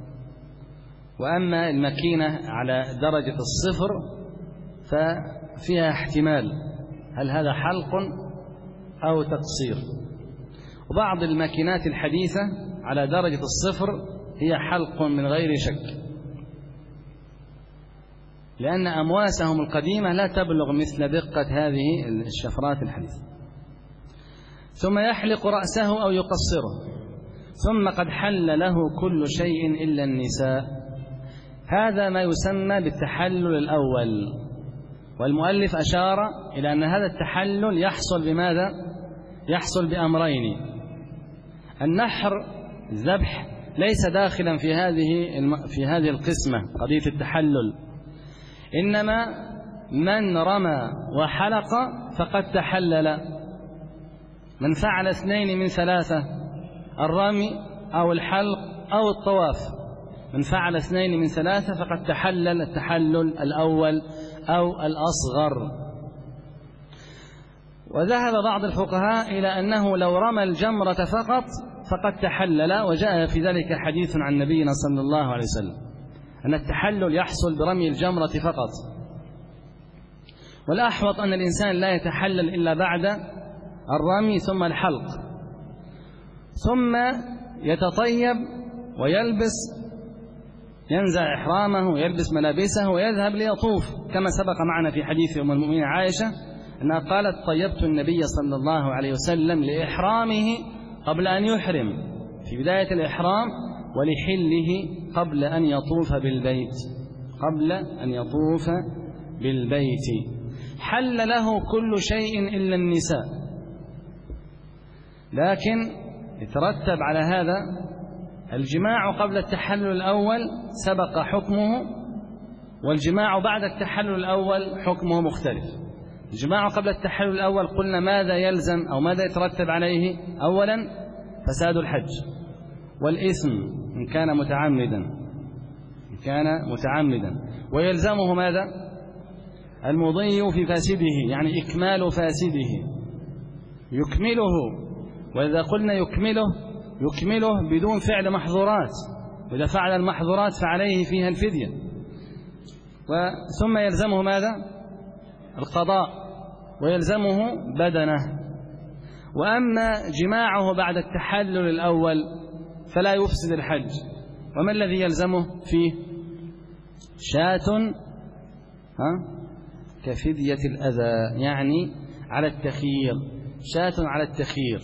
وأما المكينة على درجة 0 ففيها احتمال هل هذا حلق أو تقصير. وبعض الماكينات الحديثة على درجة 0 هي حلق من غير شك، لأن أمواسهم القديمة لا تبلغ مثل دقة هذه الشفرات الحديثة. ثم يحلق رأسه أو يقصره، ثم قد حل له كل شيء إلا النساء. هذا ما يسمى بالتحلل الأول، والمؤلف أشار إلى أن هذا التحلل يحصل بماذا؟ يحصل بأمرين. النحر الذبح ليس داخلا في هذه القسمة قضية التحلل، إنما من رمى وحلق فقد تحلل. من فعل 2 من 3 الرمي أو الحلق أو الطواف، من فعل 2 من 3 فقد تحلل التحلل الأول أو الأصغر. وذهب بعض الفقهاء إلى أنه لو رمى الجمرة فقط فقد تحلل، وجاء في ذلك حديث عن نبينا صلى الله عليه وسلم أن التحلل يحصل برمي الجمرة فقط. والأحوط أن الإنسان لا يتحلل إلا بعد الرمي ثم الحلق، ثم يتطيب ويلبس ينزع إحرامه ويلبس ملابسه ويذهب ليطوف، كما سبق معنا في حديث أم المؤمنين عائشة أنها قالت: طيبت النبي صلى الله عليه وسلم لإحرامه قبل أن يحرم في بداية الإحرام، ولحله قبل أن يطوف بالبيت، قبل أن يطوف بالبيت. حل له كل شيء إلا النساء، لكن يترتب على هذا الجماع قبل التحلل الأول سبق حكمه، والجماع بعد التحلل الأول حكمه مختلف. الجماع قبل التحلل الأول قلنا ماذا يلزم أو ماذا يترتب عليه؟ أولا فساد الحج والإثم إن كان متعمدا، ويلزمه ماذا؟ المضي في فاسده، يعني إكمال فاسده، يكمله. وإذا قلنا يكمله بدون فعل محظورات، وإذا فعل المحظورات فعليه فيها الفدية. ثم يلزمه ماذا؟ القضاء، ويلزمه بدنه. وأما جماعه بعد التحلل الأول فلا يفسد الحج. وما الذي يلزمه فيه؟ شاة كفدية الأذى، يعني على التخيير، شاة على التخيير.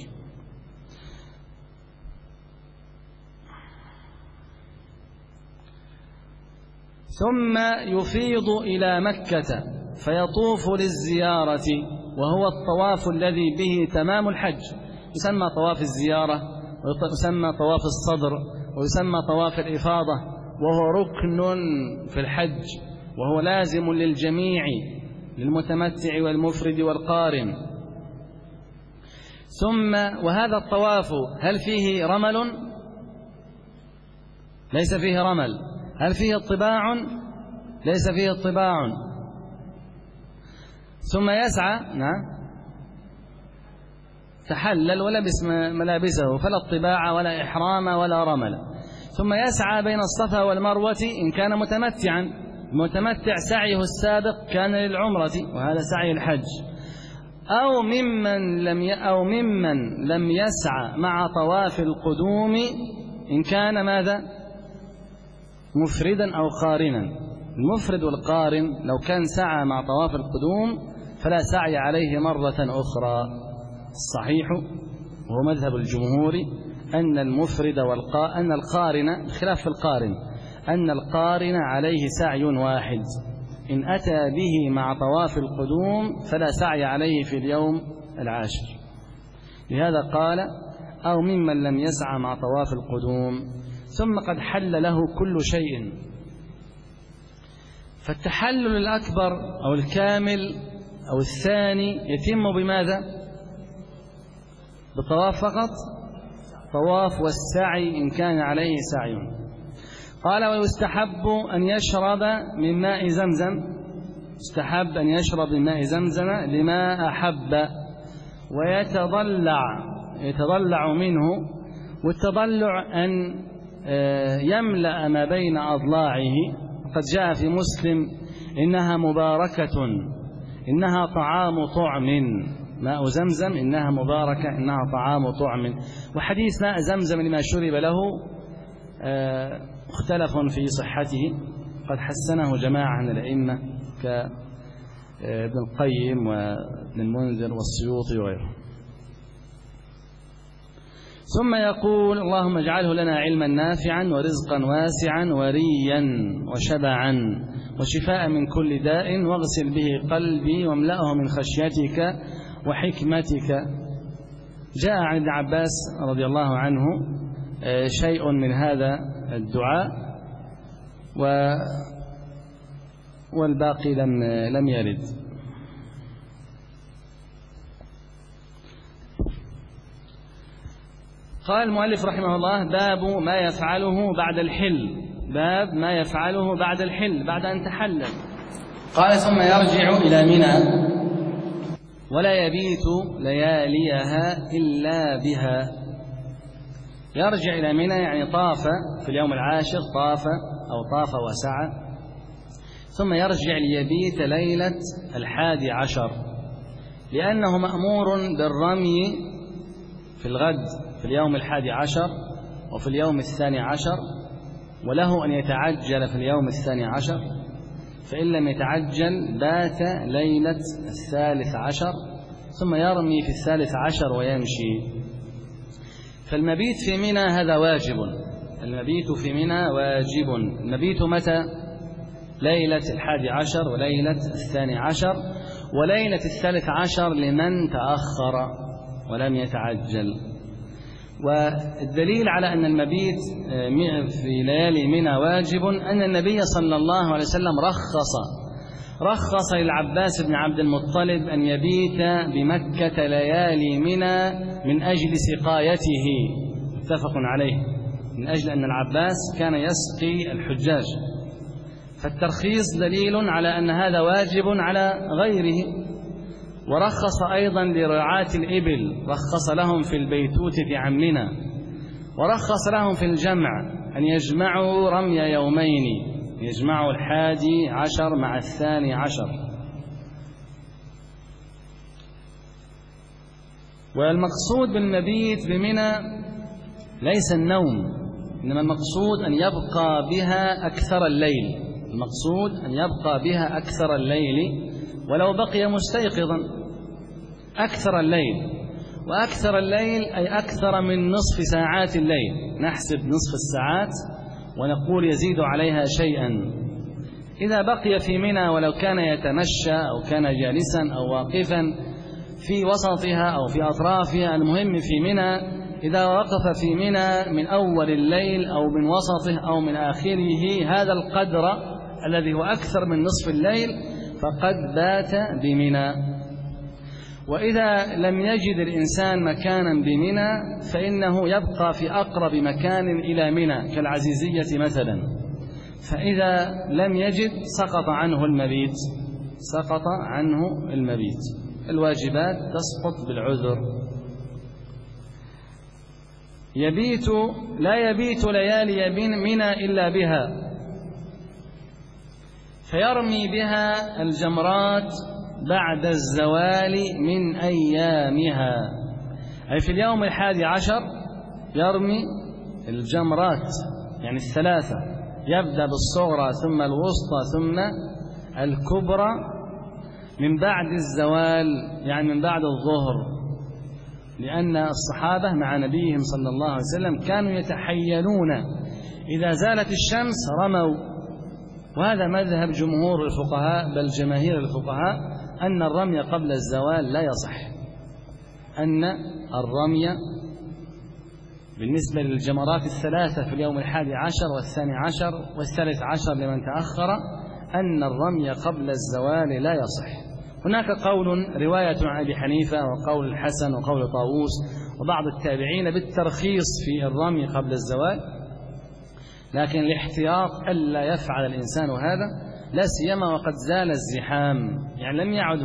ثم يفيض إلى مكة فيطوف للزيارة، وهو الطواف الذي به تمام الحج، يسمى طواف الزيارة، ويسمى طواف الصدر، ويسمى طواف الإفاضة، وهو ركن في الحج، وهو لازم للجميع، للمتمتع والمفرد والقارن. ثم وهذا الطواف هل فيه رمل؟ ليس فيه رمل. هل فيه اطباع؟ ليس فيه اطباع. ثم يسعى، تحلل ولبس ملابسه، فلا اطباع ولا إحرام ولا رمل. ثم يسعى بين الصفا والمروة إن كان متمتعا. المتمتع سعيه السابق كان للعمرة، وهذا سعي الحج. أو ممن لم يسعى مع طواف القدوم إن كان ماذا؟ مفردا أو قارنا. المفرد والقارن لو كان سعى مع طواف القدوم فلا سعي عليه مرة أخرى. الصحيح وهو مذهب الجمهور أن المفرد أن القارن، بخلاف في القارن، أن القارن عليه سعي واحد، إن أتى به مع طواف القدوم فلا سعي عليه في اليوم العاشر. لهذا قال: أو ممن لم يسعى مع طواف القدوم ثم قد حل له كل شيء. فالتحلل الأكبر أو الكامل أو الثاني يتم بماذا؟ بالطواف فقط، طواف والسعي إن كان عليه سعي. قال: ويستحب أن يشرب من ماء زمزم، يستحب أن يشرب من ماء زمزم لما أحب، ويتضلع منه. والتضلع أن يملأ ما بين أضلاعه. قد جاء في مسلم: إنها مباركة، إنها طعام طعم، ماء زمزم إنها مباركة، إنها طعام طعم. وحديث ماء زمزم لما شرب له مختلف في صحته، قد حسنه جماعة من الأئمة كابن القيم وابن المنذر والسيوطي وغيره. ثم يقول: اللهم اجعله لنا علما نافعا ورزقا واسعا وريا وشبعا وشفاء من كل داء، واغسل به قلبي واملأه من خشيتك وحكمتك. جاء عن ابن عباس رضي الله عنه شيء من هذا الدعاء، والباقي لم يرد. قال المؤلف رحمه الله: باب ما يفعله بعد الحل. باب ما يفعله بعد الحل، بعد أن تحلل. قال: ثم يرجع إلى منى ولا يبيت لياليها إلا بها. يرجع إلى منى يعني طاف في اليوم العاشر، طاف وسعى، ثم يرجع ليبيت ليلة 11، لأنه مأمور بالرمي في الغد في اليوم 11 وفي اليوم 12، وله أن يتعجل في اليوم 12، فإن لم يتعجل بات ليلة 13 ثم يرمي في 13 ويمشي. فالمبيت في منى هذا واجب، المبيت في منى واجب. المبيت متى؟ ليلة 11 وليلة 12 وليلة 13 لمن تأخر ولم يتعجل. والدليل على أن المبيت في ليالي منى واجب أن النبي صلى الله عليه وسلم رخص للعباس بن عبد المطلب أن يبيت بمكة ليالي منى من أجل سقايته، متفق عليه، من أجل أن العباس كان يسقي الحجاج. فالترخيص دليل على أن هذا واجب على غيره. ورخص أيضا لرعاة الإبل، رخص لهم في البيتوتة عن منى، ورخص لهم في الجمع أن يجمعوا رمي يومين، يجمعوا 11 مع 12. والمقصود بالمبيت بمنى ليس النوم، إنما المقصود أن يبقى بها أكثر الليل، المقصود أن يبقى بها أكثر الليل، ولو بقي مستيقظا أكثر الليل. وأكثر الليل أي أكثر من نصف ساعات الليل، نحسب نصف الساعات ونقول يزيد عليها شيئا. إذا بقي في منى ولو كان يتمشى أو كان جالسا أو واقفا في وسطها أو في أطرافها، المهم في منى إذا وقف في منى من أول الليل أو من وسطه أو من آخره هذا القدر الذي هو أكثر من نصف الليل فقد بات بمنى. وإذا لم يجد الإنسان مكانا بمنى فإنه يبقى في أقرب مكان إلى منى كالعزيزية مثلا، فإذا لم يجد سقط عنه المبيت، سقط عنه المبيت. الواجبات تسقط بالعذر. لا يبيت ليالي منى إلا بها، فيرمي بها الجمرات بعد الزوال من أيامها، أي في اليوم 11 يرمي الجمرات، يعني 3، يبدأ بالصغرى ثم الوسطى ثم الكبرى من بعد الزوال، يعني من بعد الظهر، لأن الصحابة مع نبيهم صلى الله عليه وسلم كانوا يتحيلون إذا زالت الشمس رموا. وهذا مذهب جمهور الفقهاء بل جماهير الفقهاء أن الرمي قبل الزوال لا يصح، أن الرمي بالنسبة للجمرات 3 في اليوم 11 و12 و13 لمن تأخر أن الرمي قبل الزوال لا يصح. هناك قول رواية عن أبي حنيفة وقول الحسن وقول طاووس وبعض التابعين بالترخيص في الرمي قبل الزوال، لكن الاحتياط ألا يفعل الإنسان هذا، لا سيما وقد زال الزحام، يعني لم يعد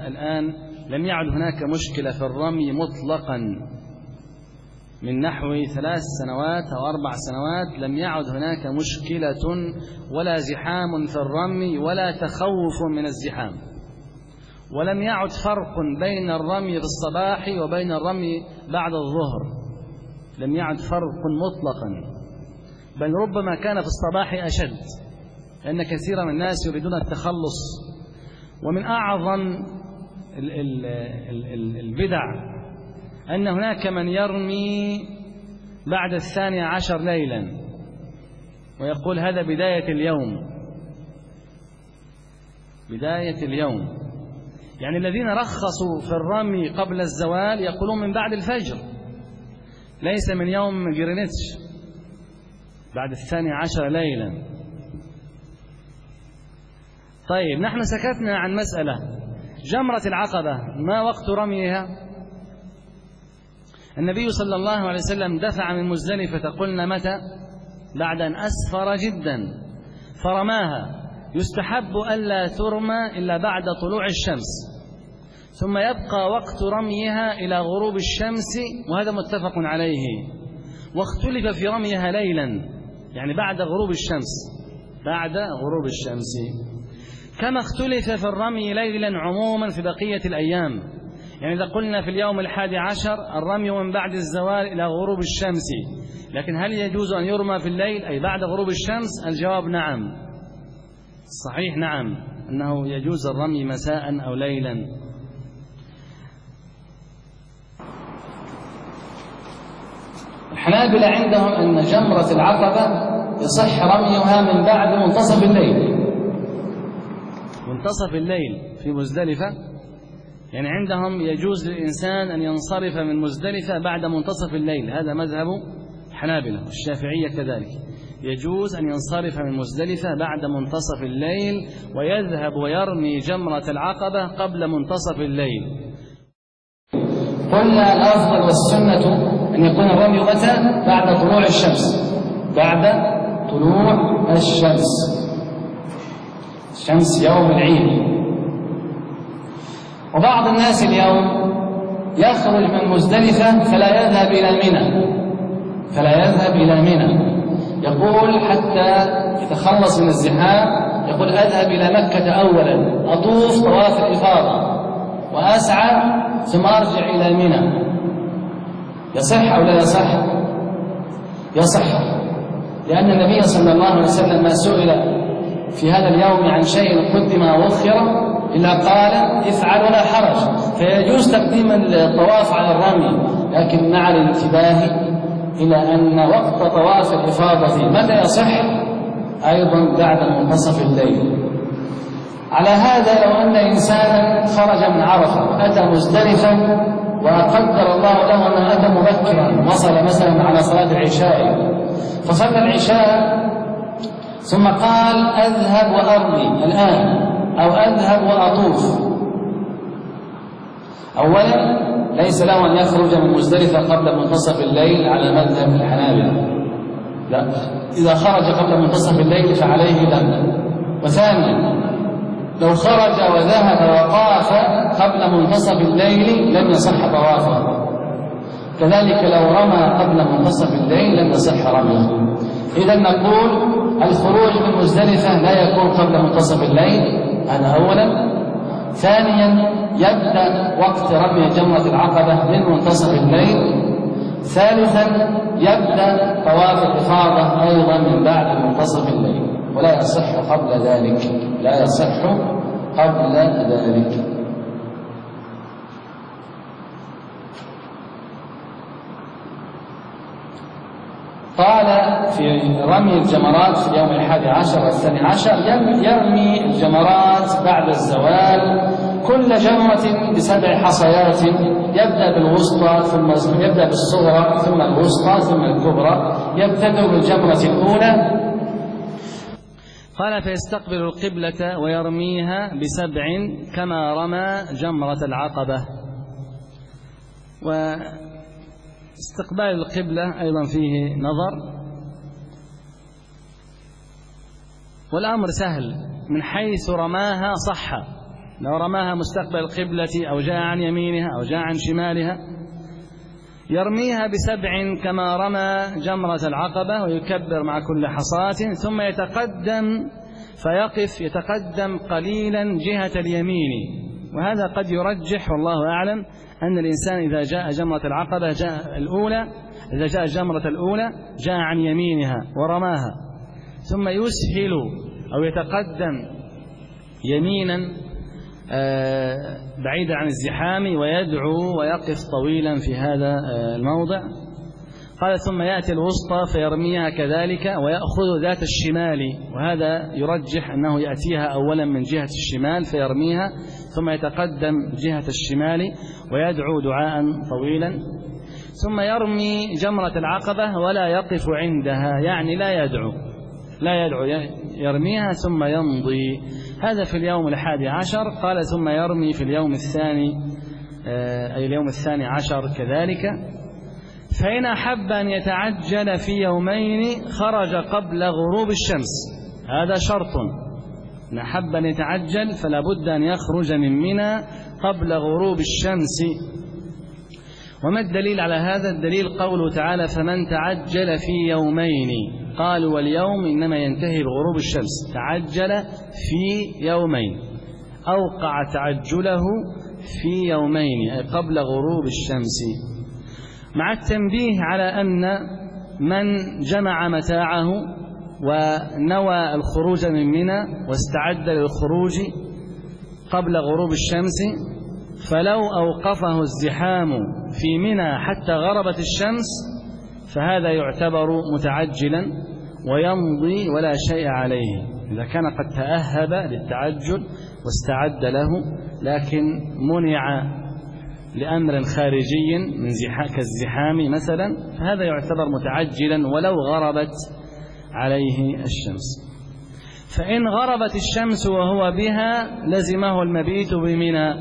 هناك مشكلة في الرمي مطلقا من نحو 3 سنوات أو 4 سنوات، لم يعد هناك مشكلة ولا زحام في الرمي ولا تخوف من الزحام، ولم يعد فرق بين الرمي في الصباح وبين الرمي بعد الظهر، لم يعد فرق مطلقا، بل ربما كان في الصباح أشد، لأن كثيرا من الناس يريدون التخلص. ومن أعظم البدع أن هناك من يرمي بعد 12 ليلا ويقول هذا بداية اليوم، يعني الذين رخصوا في الرمي قبل الزوال يقولون من بعد الفجر، ليس من يوم جرينتش، بعد 12 ليلا. طيب، نحن سكتنا عن مسألة جمرة العقبة، ما وقت رميها؟ النبي صلى الله عليه وسلم دفع من مزدلفة، قلنا متى؟ بعد أن أسفر جدا فرماها. يستحب ألا ترمى إلا بعد طلوع الشمس، ثم يبقى وقت رميها إلى غروب الشمس، وهذا متفق عليه. واختلف في رميها ليلا، يعني بعد غروب الشمس، كما اختلف في الرمي ليلا عموما في بقية الأيام. يعني إذا قلنا في اليوم 11 الرمي من بعد الزوال إلى غروب الشمس، لكن هل يجوز أن يرمى في الليل أي بعد غروب الشمس؟ الجواب نعم، صحيح نعم، أنه يجوز الرمي مساء أو ليلا. الحنابلة عندهم أن جمرة العقبة يصح رميها من بعد منتصف الليل. منتصف الليل في مزدلفة، يعني عندهم يجوز للإنسان أن ينصرف من مزدلفة بعد منتصف الليل، هذا مذهب الحنابلة والشافعية كذلك، يجوز أن ينصرف من مزدلفة بعد منتصف الليل ويذهب ويرمي جمرة العقبة قبل منتصف الليل. قلنا الأفضل والسنة أن يكون الرمي متى؟ بعد طلوع الشمس، بعد طلوع الشمس يوم العيد. وبعض الناس اليوم يخرج من مزدلفة فلا يذهب إلى منى، يقول حتى يتخلص من الزحام، يقول أذهب إلى مكة أولا أطوف طواف الإفاضة وأسعى ثم أرجع إلى منى. يصح أو لا يصح؟ يصح، لأن النبي صلى الله عليه وسلم ما سئل في هذا اليوم عن شيء قدم أو أخر إلا قال افعل ولا حرج، فيجوز تقديم الطواف على الرمي، لكن مع الانتباه إلى أن وقت طواف الإفاضة متى يصح؟ أيضا بعد منتصف الليل. على هذا لو أن إنسانا خرج من عرفة وأتى مزدلفة وقدر الله له أنه أتى مبكرا، وصل مثلا على صلاة العشاء فصلى العشاء ثم قال أذهب وأرمي الآن أو أذهب وأطوف، أولا ليس له أن يخرج من مزدلفة قبل منتصف الليل على مذهب الحنابلة، لا، إذا خرج قبل منتصف الليل فعليه دم. وثانيا لو خرج وذهب وطاف قبل منتصف الليل لم يصح طوافه، كذلك لو رمى قبل منتصف الليل لم يصح رميه. إذا نقول الخروج من مزدلفة لا يكون قبل منتصف الليل، هذا أولا. ثانيا يبدأ وقت رمي جمرة العقبة من منتصف الليل. ثالثا يبدأ طواف الإفاضة أيضا من بعد منتصف الليل، ولا يصح قبل ذلك، لا يصح قبل ذلك. قال في رمي الجمرات في اليوم 11 و12 يرمي الجمرات بعد الزوال كل جمرة ب7 حصيات، يبدأ بالوسطى ثم يبدأ بالصغرى ثم الوسطى ثم الكبرى، يبتدئ بالجمرة الأولى. قال فيستقبل القبلة ويرميها ب7 كما رمى جمرة العقبة. واستقبال القبلة أيضا فيه نظر، والأمر سهل من حيث رماها صح، لو رماها مستقبل القبلة أو جاء عن يمينها أو جاء عن شمالها يرميها ب7 كما رمى جمرة العقبة، ويكبر مع كل حصاة ثم يتقدم فيقف يتقدم قليلا جهة اليمين. وهذا قد يرجح والله أعلم أن الإنسان إذا جاء جمرة العقبة إذا جاء الجمرة الأولى جاء عن يمينها ورماها، ثم يسهل أو يتقدم يمينا بعيدا عن الزحام ويدعو ويقف طويلا في هذا الموضع. قال ثم يأتي الوسطى فيرميها كذلك ويأخذ ذات الشمال، وهذا يرجح أنه يأتيها أولا من جهة الشمال فيرميها ثم يتقدم جهة الشمال ويدعو دعاء طويلا، ثم يرمي جمرة العقبة ولا يقف عندها، يعني لا يدعو يرميها ثم يمضي. هذا في اليوم 11. قال ثم يرمي في اليوم الثاني أي اليوم 12 كذلك. فإن أحب أن يتعجل في يومين خرج قبل غروب الشمس، هذا شرط، إن أحب أن يتعجل فلا بد أن يخرج من منى قبل غروب الشمس. وما الدليل على هذا؟ الدليل قوله تعالى فمن تعجل في يومين، قالوا واليوم إنما ينتهي بغروب الشمس، تعجل في يومين أوقع تعجله في يومين، أي قبل غروب الشمس، مع التنبيه على أن من جمع متاعه ونوى الخروج من منى واستعد للخروج قبل غروب الشمس، فلو أوقفه الزحام في منى حتى غربت الشمس فهذا يعتبر متعجلا ويمضي ولا شيء عليه، إذا كان قد تأهب للتعجل واستعد له، لكن منع لأمر خارجي كالزحام مثلا، فهذا يعتبر متعجلا ولو غربت عليه الشمس. فإن غربت الشمس وهو بها لزمه المبيت بمنى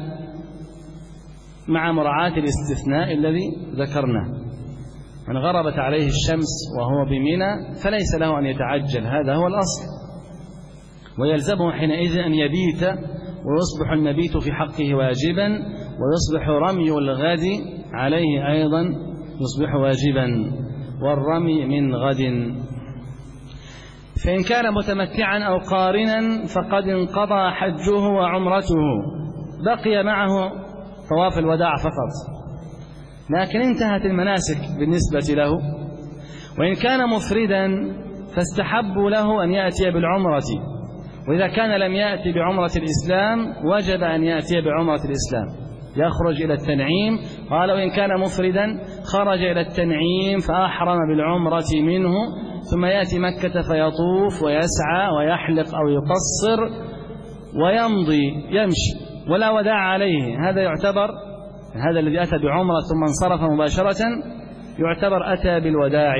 مع مراعاة الاستثناء الذي ذكرناه. من غربت عليه الشمس وهو بمنى فليس له أن يتعجل، هذا هو الأصل، ويلزمه حينئذ أن يبيت، ويصبح المبيت في حقه واجبا، ويصبح رمي الغد عليه أيضا يصبح واجبا، والرمي من غد. فإن كان متمتعا أو قارنا فقد انقضى حجه وعمرته، بقي معه طواف الوداع فقط، لكن انتهت المناسك بالنسبة له. وإن كان مفردا فاستحب له أن يأتي بالعمرة، وإذا كان لم يأتي بعمرة الإسلام وجب أن يأتي بعمرة الإسلام، يخرج إلى التنعيم. قال وإن كان مفردا خرج إلى التنعيم فأحرم بالعمرة منه، ثم يأتي مكة فيطوف ويسعى ويحلق أو يقصر ويمضي يمشي ولا وداع عليه، هذا يعتبر، هذا الذي أتى بعمرة ثم انصرف مباشرة يعتبر أتى بالوداع.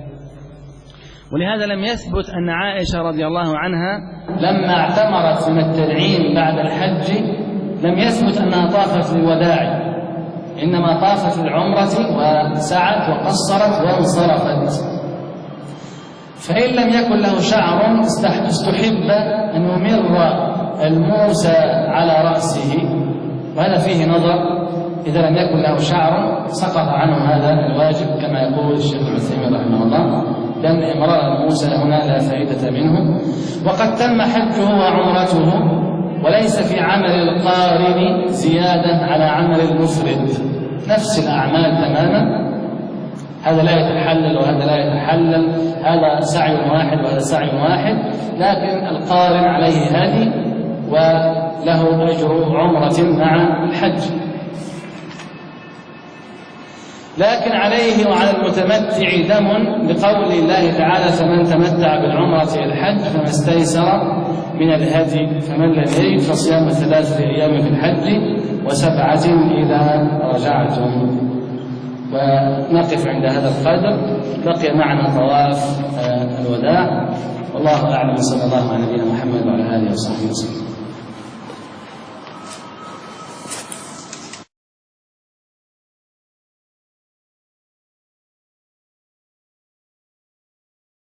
ولهذا لم يثبت أن عائشة رضي الله عنها لما اعتمرت من التنعيم بعد الحج لم يثبت أنها طافت للوداع، إنما طافت للعمرة وسعت وقصرت وانصرفت. فإن لم يكن له شعر استحب أن يمر الموسى على رأسه، وهذا فيه نظر، إذا لم يكن له شعر سقط عنه هذا الواجب كما يقول الشيخ العثيمين رحمه الله، لأن إمرار الموسى هنا لا فائدة منه. وقد تم حجه وعمرته، وليس في عمل القارن زيادة على عمل المفرد، نفس الأعمال تماما، هذا لا يتحلل وهذا لا يتحلل، هذا سعي واحد وهذا سعي واحد، لكن القارن عليه هذه وله أجر عمرة مع الحج. لكن عليه وعلى المتمتع دم، لقول الله تعالى فمن تمتع بالعمرة إلى الحج فما استيسر من الهدي، فمن لم يجد فصيام 3 أيام في الحج و7 إذا رجعتم. ونقف عند هذا القدر، بقي معنا طواف الوداع، والله أعلم. صلى الله على نبينا محمد وعلى آله وصحبه وسلم.